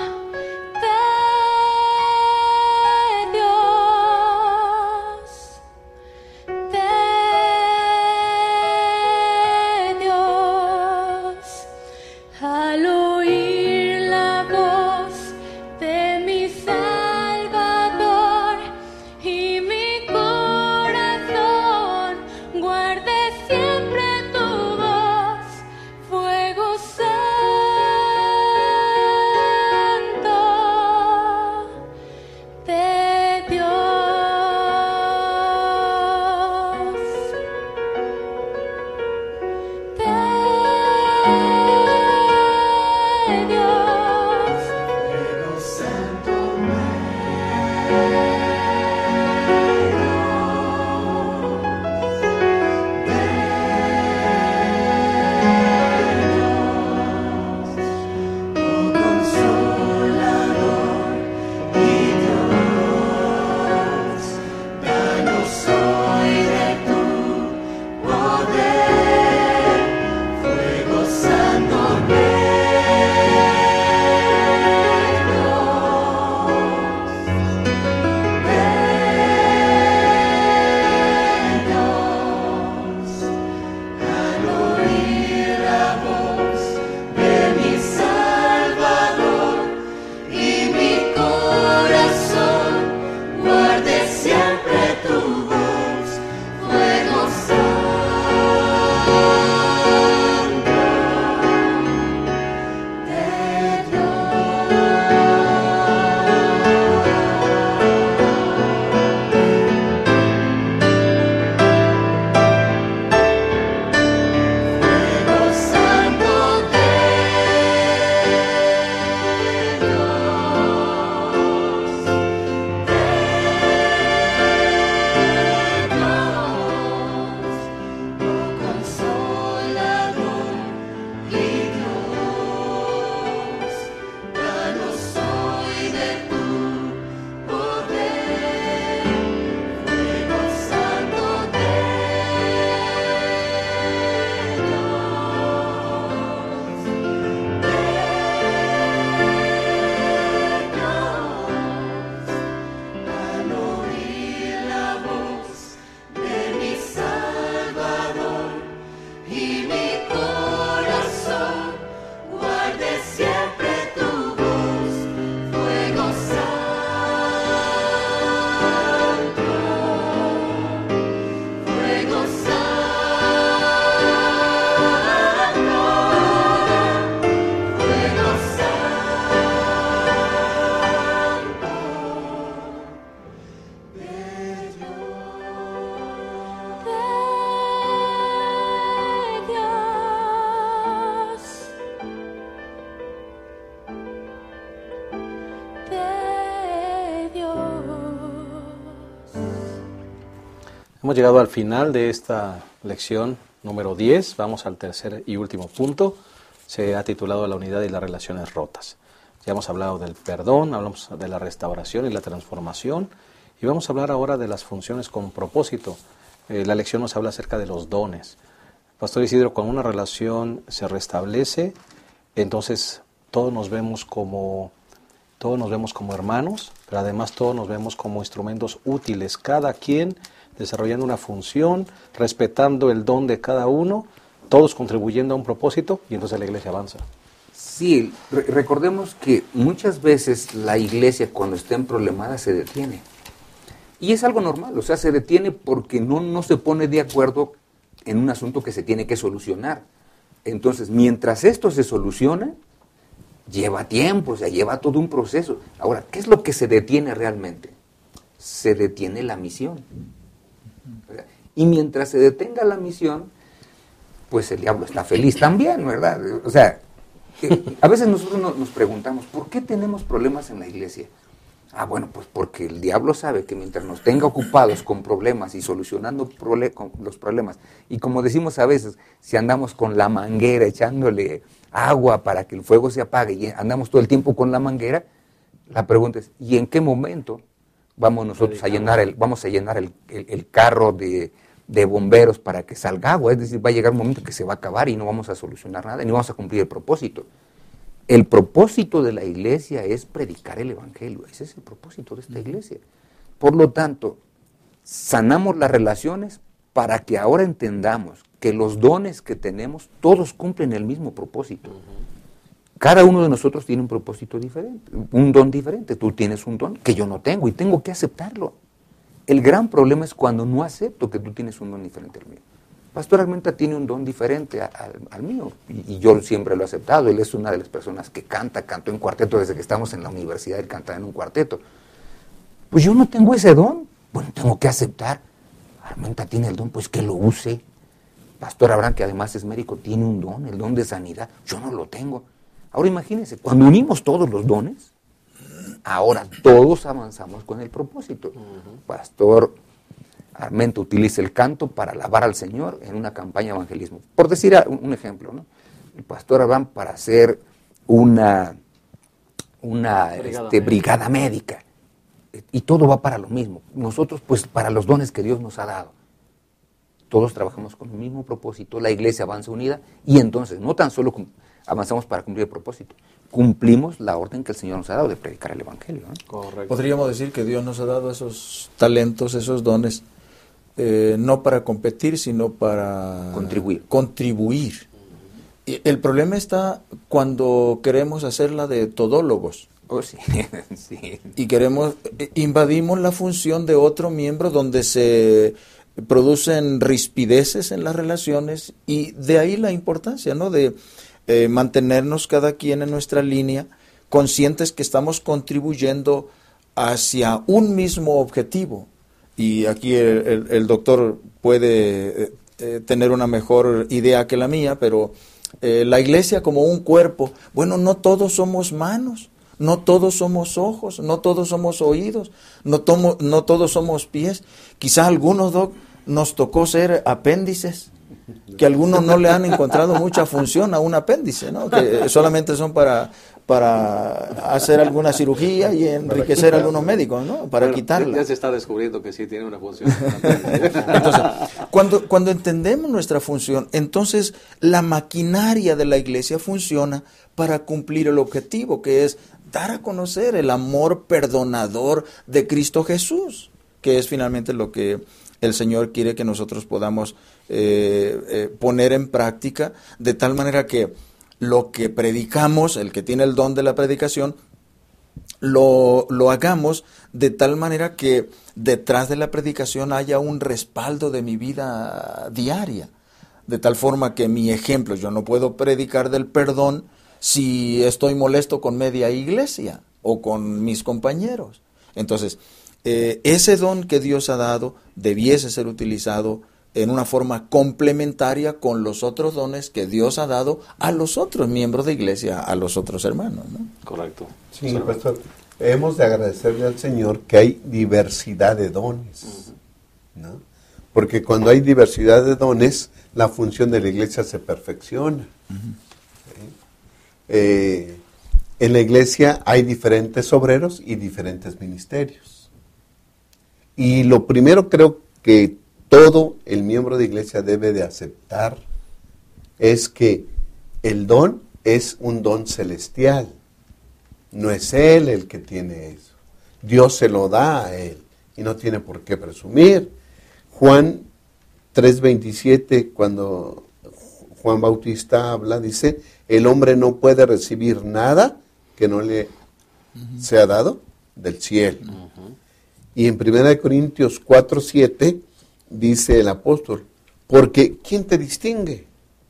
Hemos llegado al final de esta lección número 10. Vamos al tercer y último punto. Se ha titulado La unidad y las relaciones rotas. Ya hemos hablado del perdón, hablamos de la restauración y la transformación. Y vamos a hablar ahora de las funciones con propósito. La lección nos habla acerca de los dones. Pastor Isidro, cuando una relación se restablece, entonces todos nos vemos como hermanos, pero además todos nos vemos como instrumentos útiles, cada quien desarrollando una función, respetando el don de cada uno, todos contribuyendo a un propósito, y entonces la iglesia avanza. Sí, recordemos que muchas veces la iglesia cuando está en problemada se detiene. Y es algo normal, o sea, se detiene porque no se pone de acuerdo en un asunto que se tiene que solucionar. Entonces, mientras esto se soluciona, lleva tiempo, o sea, lleva todo un proceso. Ahora, ¿qué es lo que se detiene realmente? Se detiene la misión. Y mientras se detenga la misión, pues el diablo está feliz también, ¿verdad? O sea, a veces nosotros nos preguntamos, ¿por qué tenemos problemas en la iglesia? Bueno, pues porque el diablo sabe que mientras nos tenga ocupados con problemas y solucionando los problemas, y como decimos a veces, si andamos con la manguera echándole agua para que el fuego se apague y andamos todo el tiempo con la manguera, la pregunta es, ¿y en qué momento vamos nosotros a llenar el carro de bomberos para que salga agua? Es decir, va a llegar un momento que se va a acabar y no vamos a solucionar nada, ni vamos a cumplir el propósito. El propósito de la iglesia es predicar el evangelio. Ese es el propósito de esta iglesia. Por lo tanto, sanamos las relaciones para que ahora entendamos que los dones que tenemos, todos cumplen el mismo propósito. Cada uno de nosotros tiene un propósito diferente, un don diferente. Tú tienes un don que yo no tengo y tengo que aceptarlo. El gran problema es cuando no acepto que tú tienes un don diferente al mío. Pastor Armenta tiene un don diferente al mío y yo siempre lo he aceptado. Él es una de las personas que cantó en cuarteto desde que estamos en la universidad, él canta en un cuarteto. Pues yo no tengo ese don, bueno, tengo que aceptar. Armenta tiene el don, pues que lo use. Pastor Abraham, que además es médico, tiene un don, el don de sanidad, yo no lo tengo. Ahora imagínense, cuando unimos todos los dones, ahora todos avanzamos con el propósito. Pastor Armenta utiliza el canto para alabar al Señor en una campaña de evangelismo. Por decir un ejemplo, ¿no? El pastor Abraham para hacer una brigada médica. Y todo va para lo mismo. Nosotros, pues, para los dones que Dios nos ha dado. Todos trabajamos con el mismo propósito, la iglesia avanza unida y entonces no tan solo avanzamos para cumplir el propósito, cumplimos la orden que el Señor nos ha dado de predicar el evangelio, ¿no? Correcto. Podríamos decir que Dios nos ha dado esos talentos, esos dones, no para competir, sino para contribuir. Y el problema está cuando queremos hacerla de todólogos. Oh, sí. Sí. Y invadimos la función de otro miembro donde se producen rispideces en las relaciones y de ahí la importancia, ¿no? De mantenernos cada quien en nuestra línea, conscientes que estamos contribuyendo hacia un mismo objetivo. Y aquí el doctor puede tener una mejor idea que la mía, pero la iglesia como un cuerpo, bueno, no todos somos manos, no todos somos ojos, no todos somos oídos, no todos somos pies. Quizá algunos, Doc, nos tocó ser apéndices, que algunos no le han encontrado mucha función a un apéndice, ¿no? Que solamente son para hacer alguna cirugía y enriquecer a algunos médicos, ¿no? Para quitarla. Ya se está descubriendo que sí tiene una función. Entonces, cuando entendemos nuestra función, entonces la maquinaria de la iglesia funciona para cumplir el objetivo, que es dar a conocer el amor perdonador de Cristo Jesús, que es finalmente lo que el Señor quiere que nosotros podamos poner en práctica, de tal manera que lo que predicamos, el que tiene el don de la predicación, lo hagamos de tal manera que detrás de la predicación haya un respaldo de mi vida diaria, de tal forma que mi ejemplo, yo no puedo predicar del perdón si estoy molesto con media iglesia o con mis compañeros. Entonces, ese don que Dios ha dado debiese ser utilizado en una forma complementaria con los otros dones que Dios ha dado a los otros miembros de iglesia, a los otros hermanos, ¿no? Correcto. Sí, pastor, hemos de agradecerle al Señor que hay diversidad de dones, ¿no? Porque cuando hay diversidad de dones, la función de la iglesia se perfecciona. En la iglesia hay diferentes obreros y diferentes ministerios. Y lo primero creo que todo el miembro de iglesia debe de aceptar es que el don es un don celestial. No es él el que tiene eso. Dios se lo da a él y no tiene por qué presumir. Juan 3:27, cuando Juan Bautista habla, dice, el hombre no puede recibir nada que no le sea dado del cielo. Y en 1 Corintios 4:7 dice el apóstol, porque ¿quién te distingue?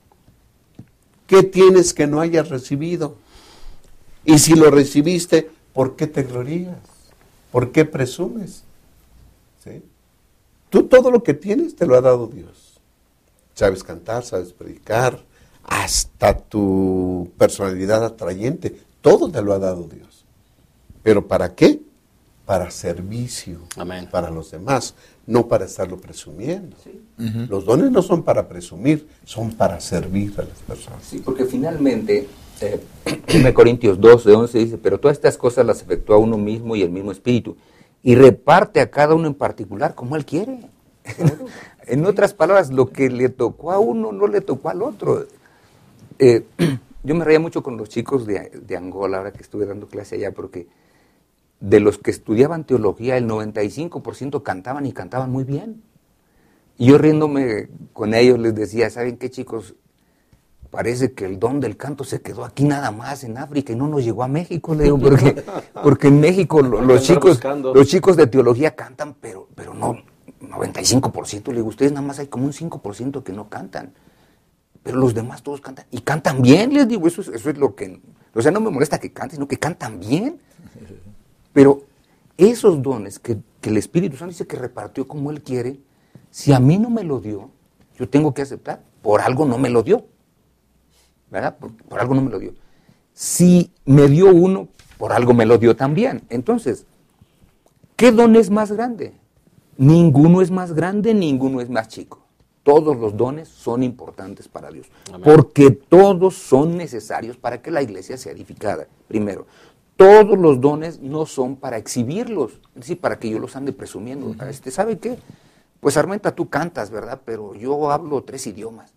¿Qué tienes que no hayas recibido? Y si lo recibiste, ¿por qué te glorías? ¿Por qué presumes? ¿Sí? Tú todo lo que tienes te lo ha dado Dios. Sabes cantar, sabes predicar, hasta tu personalidad atrayente, todo te lo ha dado Dios. ¿Pero para qué? Para servicio. Amén. Para los demás, no para estarlo presumiendo. Sí. Los dones no son para presumir, son para servir a las personas. Sí, porque finalmente, 1 Corintios 12:11 dice, pero todas estas cosas las efectúa uno mismo y el mismo Espíritu, y reparte a cada uno en particular como Él quiere. En otras palabras, lo que le tocó a uno no le tocó al otro. Yo me reía mucho con los chicos de Angola, ahora que estuve dando clase allá, porque de los que estudiaban teología, el 95% cantaban y cantaban muy bien. Y yo riéndome con ellos les decía, ¿saben qué, chicos? Parece que el don del canto se quedó aquí nada más en África y no nos llegó a México, le digo, porque en México los chicos de teología cantan, pero no 95%, le digo, ustedes nada más hay como un 5% que no cantan, pero los demás todos cantan, y cantan bien, les digo, eso es lo que, o sea, no me molesta que canten, sino que cantan bien, pero esos dones que el Espíritu Santo dice que repartió como Él quiere, si a mí no me lo dio, yo tengo que aceptar, por algo no me lo dio. ¿Verdad? Por algo no me lo dio. Si me dio uno, por algo me lo dio también. Entonces, ¿qué don es más grande? Ninguno es más grande, ninguno es más chico. Todos los dones son importantes para Dios. Amén. Porque todos son necesarios para que la iglesia sea edificada. Primero, todos los dones no son para exhibirlos, es decir, para que yo los ande presumiendo. Uh-huh. ¿Sabe qué? Pues Armenta, tú cantas, ¿verdad? Pero yo hablo 3 idiomas.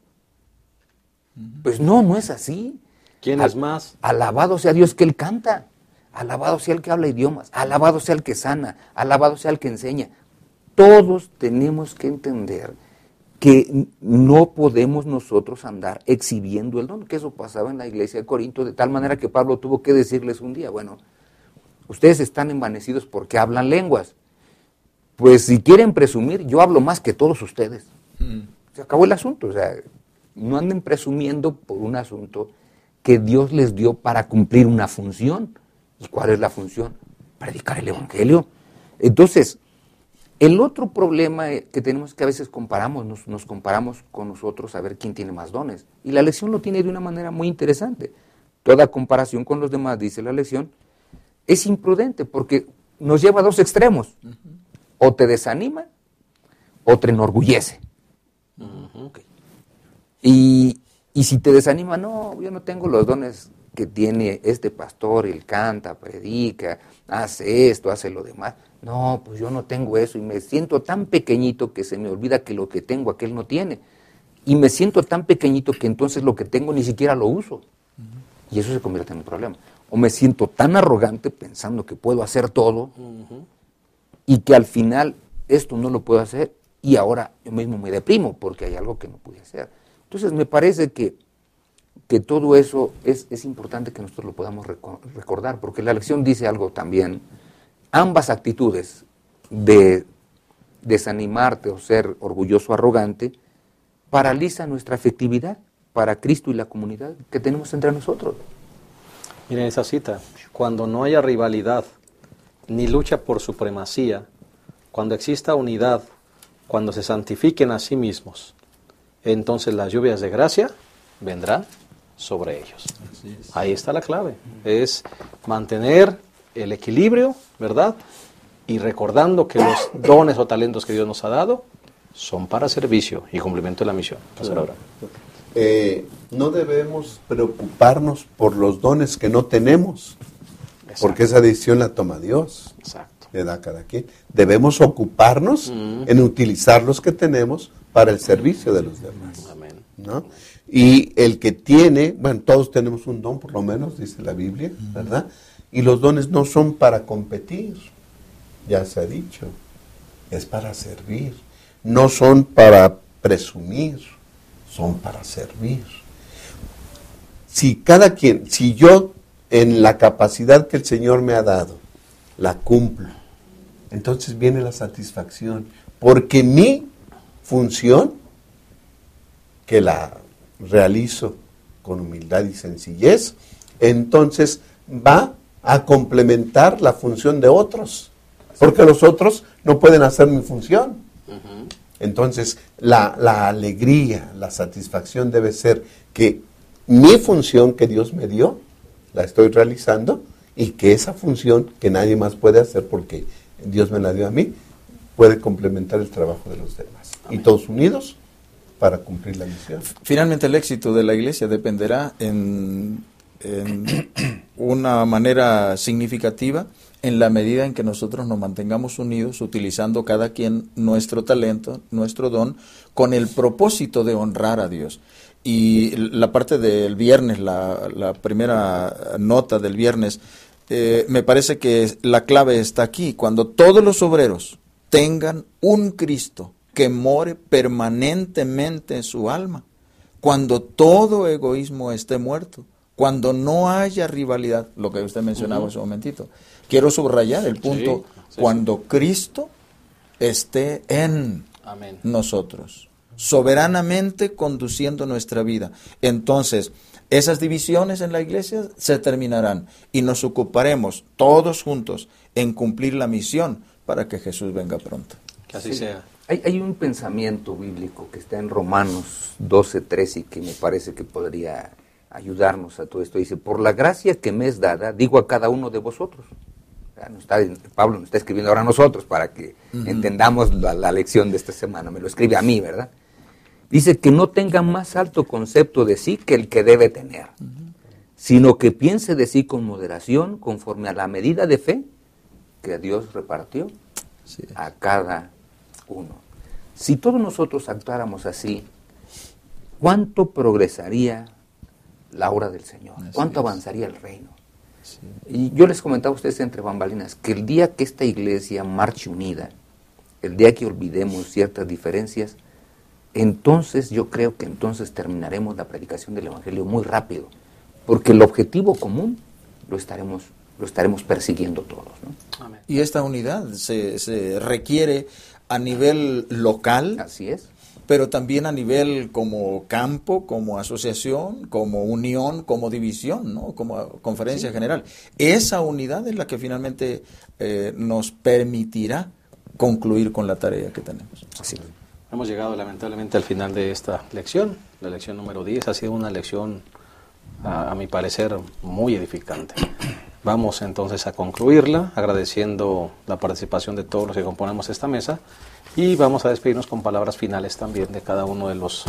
Pues no es así. ¿Quién es más? Alabado sea Dios que Él canta, alabado sea el que habla idiomas, alabado sea el que sana, alabado sea el que enseña. Todos tenemos que entender que no podemos nosotros andar exhibiendo el don, que eso pasaba en la iglesia de Corinto, de tal manera que Pablo tuvo que decirles un día, bueno, ustedes están envanecidos porque hablan lenguas, pues si quieren presumir, yo hablo más que todos ustedes. Se acabó el asunto, o sea, no anden presumiendo por un asunto que Dios les dio para cumplir una función. ¿Y cuál es la función? Predicar el Evangelio. Entonces, el otro problema que tenemos es que a veces nos comparamos con nosotros a ver quién tiene más dones. Y la lección lo tiene de una manera muy interesante. Toda comparación con los demás, dice la lección, es imprudente porque nos lleva a 2 extremos. O te desanima o te enorgullece. Okay. Y si te desanima, no, yo no tengo los dones que tiene este pastor, él canta, predica, hace esto, hace lo demás. No, pues yo no tengo eso y me siento tan pequeñito que se me olvida que lo que tengo aquel no tiene. Y me siento tan pequeñito que entonces lo que tengo ni siquiera lo uso. Y eso se convierte en un problema. O me siento tan arrogante pensando que puedo hacer todo y que al final esto no lo puedo hacer y ahora yo mismo me deprimo porque hay algo que no pude hacer. Entonces me parece que todo eso es importante que nosotros lo podamos recordar, porque la lección dice algo también. Ambas actitudes de desanimarte o ser orgulloso o arrogante paralizan nuestra efectividad para Cristo y la comunidad que tenemos entre nosotros. Miren esa cita, cuando no haya rivalidad ni lucha por supremacía, cuando exista unidad, cuando se santifiquen a sí mismos, entonces las lluvias de gracia vendrán sobre ellos. Ahí está la clave, es mantener el equilibrio, ¿verdad? Y recordando que los dones o talentos que Dios nos ha dado son para servicio y cumplimiento de la misión. No debemos preocuparnos por los dones que no tenemos, porque esa decisión la toma Dios. Exacto. Le da a cada quien. Debemos ocuparnos en utilizar los que tenemos para el servicio de los demás. Amén. ¿No? Y el que tiene, bueno, todos tenemos un don por lo menos, dice la Biblia, ¿verdad? Y los dones no son para competir, ya se ha dicho, es para servir. No son para presumir, son para servir. Si yo en la capacidad que el Señor me ha dado, la cumplo, entonces viene la satisfacción, porque mi función, que la realizo con humildad y sencillez, entonces va a complementar la función de otros, porque los otros no pueden hacer mi función. Entonces, la alegría, la satisfacción debe ser que mi función que Dios me dio, la estoy realizando, y que esa función que nadie más puede hacer porque Dios me la dio a mí, puede complementar el trabajo de los demás. Amén. Y todos unidos para cumplir la misión. Finalmente, el éxito de la iglesia dependerá en una manera significativa en la medida en que nosotros nos mantengamos unidos, utilizando cada quien nuestro talento, nuestro don, con el propósito de honrar a Dios. Y la parte del viernes, la primera nota del viernes, me parece que la clave está aquí. Cuando todos los obreros tengan un Cristo que more permanentemente en su alma, cuando todo egoísmo esté muerto, cuando no haya rivalidad, lo que usted mencionaba hace un momentito. Quiero subrayar el punto, cuando Cristo esté en nosotros, soberanamente conduciendo nuestra vida. Entonces, esas divisiones en la iglesia se terminarán y nos ocuparemos todos juntos en cumplir la misión para que Jesús venga pronto. Que así sea. Hay un pensamiento bíblico que está en Romanos 12:13 y que me parece que podría ayudarnos a todo esto. Dice, por la gracia que me es dada, digo a cada uno de vosotros. Pablo nos está escribiendo ahora a nosotros para que entendamos la lección de esta semana. Me lo escribe a mí, ¿verdad? Dice que no tenga más alto concepto de sí que el que debe tener, sino que piense de sí con moderación, conforme a la medida de fe que Dios repartió a cada uno. Si todos nosotros actuáramos así, ¿cuánto progresaría la obra del Señor? ¿Cuánto avanzaría el reino? Sí. Y yo les comentaba a ustedes entre bambalinas que el día que esta iglesia marche unida, el día que olvidemos ciertas diferencias, entonces yo creo que entonces terminaremos la predicación del Evangelio muy rápido, porque el objetivo común lo estaremos persiguiendo todos, ¿no? Amén. Y esta unidad se requiere a nivel local. Así es. Pero también a nivel como campo, como asociación, como unión, como división, ¿no? Como conferencia general. Esa unidad es la que finalmente nos permitirá concluir con la tarea que tenemos. Así. Hemos llegado lamentablemente al final de esta lección. La lección número 10 ha sido una lección, a mi parecer, muy edificante. Vamos entonces a concluirla agradeciendo la participación de todos los que componemos esta mesa y vamos a despedirnos con palabras finales también de cada uno de los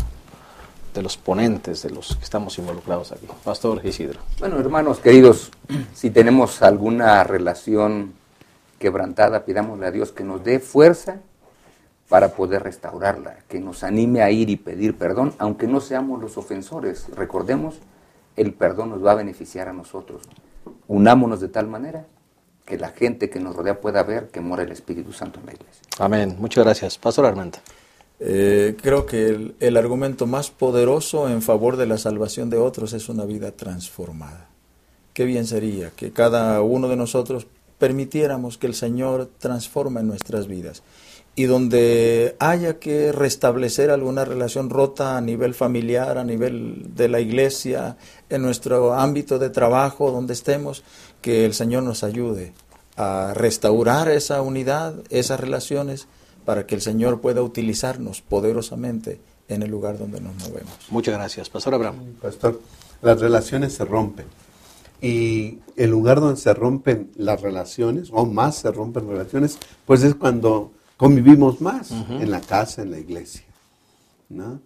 ponentes, de los que estamos involucrados aquí. Pastor Isidro. Bueno, hermanos queridos, si tenemos alguna relación quebrantada, pidámosle a Dios que nos dé fuerza para poder restaurarla, que nos anime a ir y pedir perdón, aunque no seamos los ofensores. Recordemos, el perdón nos va a beneficiar a nosotros. Unámonos de tal manera que la gente que nos rodea pueda ver que mora el Espíritu Santo en la iglesia. Amén. Muchas gracias. Pastor Armenta. Creo que el argumento más poderoso en favor de la salvación de otros es una vida transformada. Qué bien sería que cada uno de nosotros permitiéramos que el Señor transforme nuestras vidas. Y donde haya que restablecer alguna relación rota a nivel familiar, a nivel de la iglesia, en nuestro ámbito de trabajo, donde estemos, que el Señor nos ayude a restaurar esa unidad, esas relaciones, para que el Señor pueda utilizarnos poderosamente en el lugar donde nos movemos. Muchas gracias. Pastor Abraham. Pastor, las relaciones se rompen. Y el lugar donde se rompen las relaciones, o más se rompen relaciones, pues es cuando convivimos más, en la casa, en la iglesia, ¿no?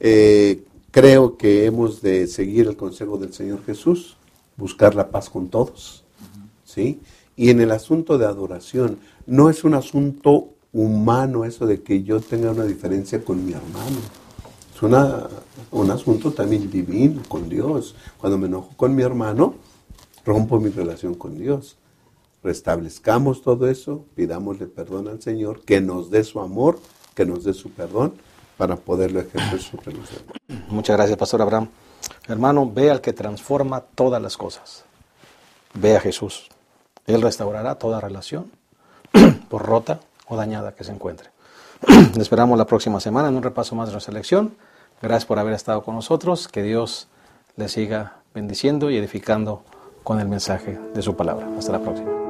Creo que hemos de seguir el consejo del Señor Jesús, buscar la paz con todos, ¿sí? Y en el asunto de adoración, no es un asunto humano eso de que yo tenga una diferencia con mi hermano, es un asunto también divino con Dios. Cuando me enojo con mi hermano, rompo mi relación con Dios. Restablezcamos todo eso, pidámosle perdón al Señor, que nos dé su amor, que nos dé su perdón, para poderlo ejercer sobre nosotros. Muchas gracias, Pastor Abraham. Hermano, ve al que transforma todas las cosas. Ve a Jesús. Él restaurará toda relación por rota o dañada que se encuentre. Les esperamos la próxima semana en un repaso más de nuestra lección. Gracias por haber estado con nosotros. Que Dios les siga bendiciendo y edificando con el mensaje de su palabra. Hasta la próxima.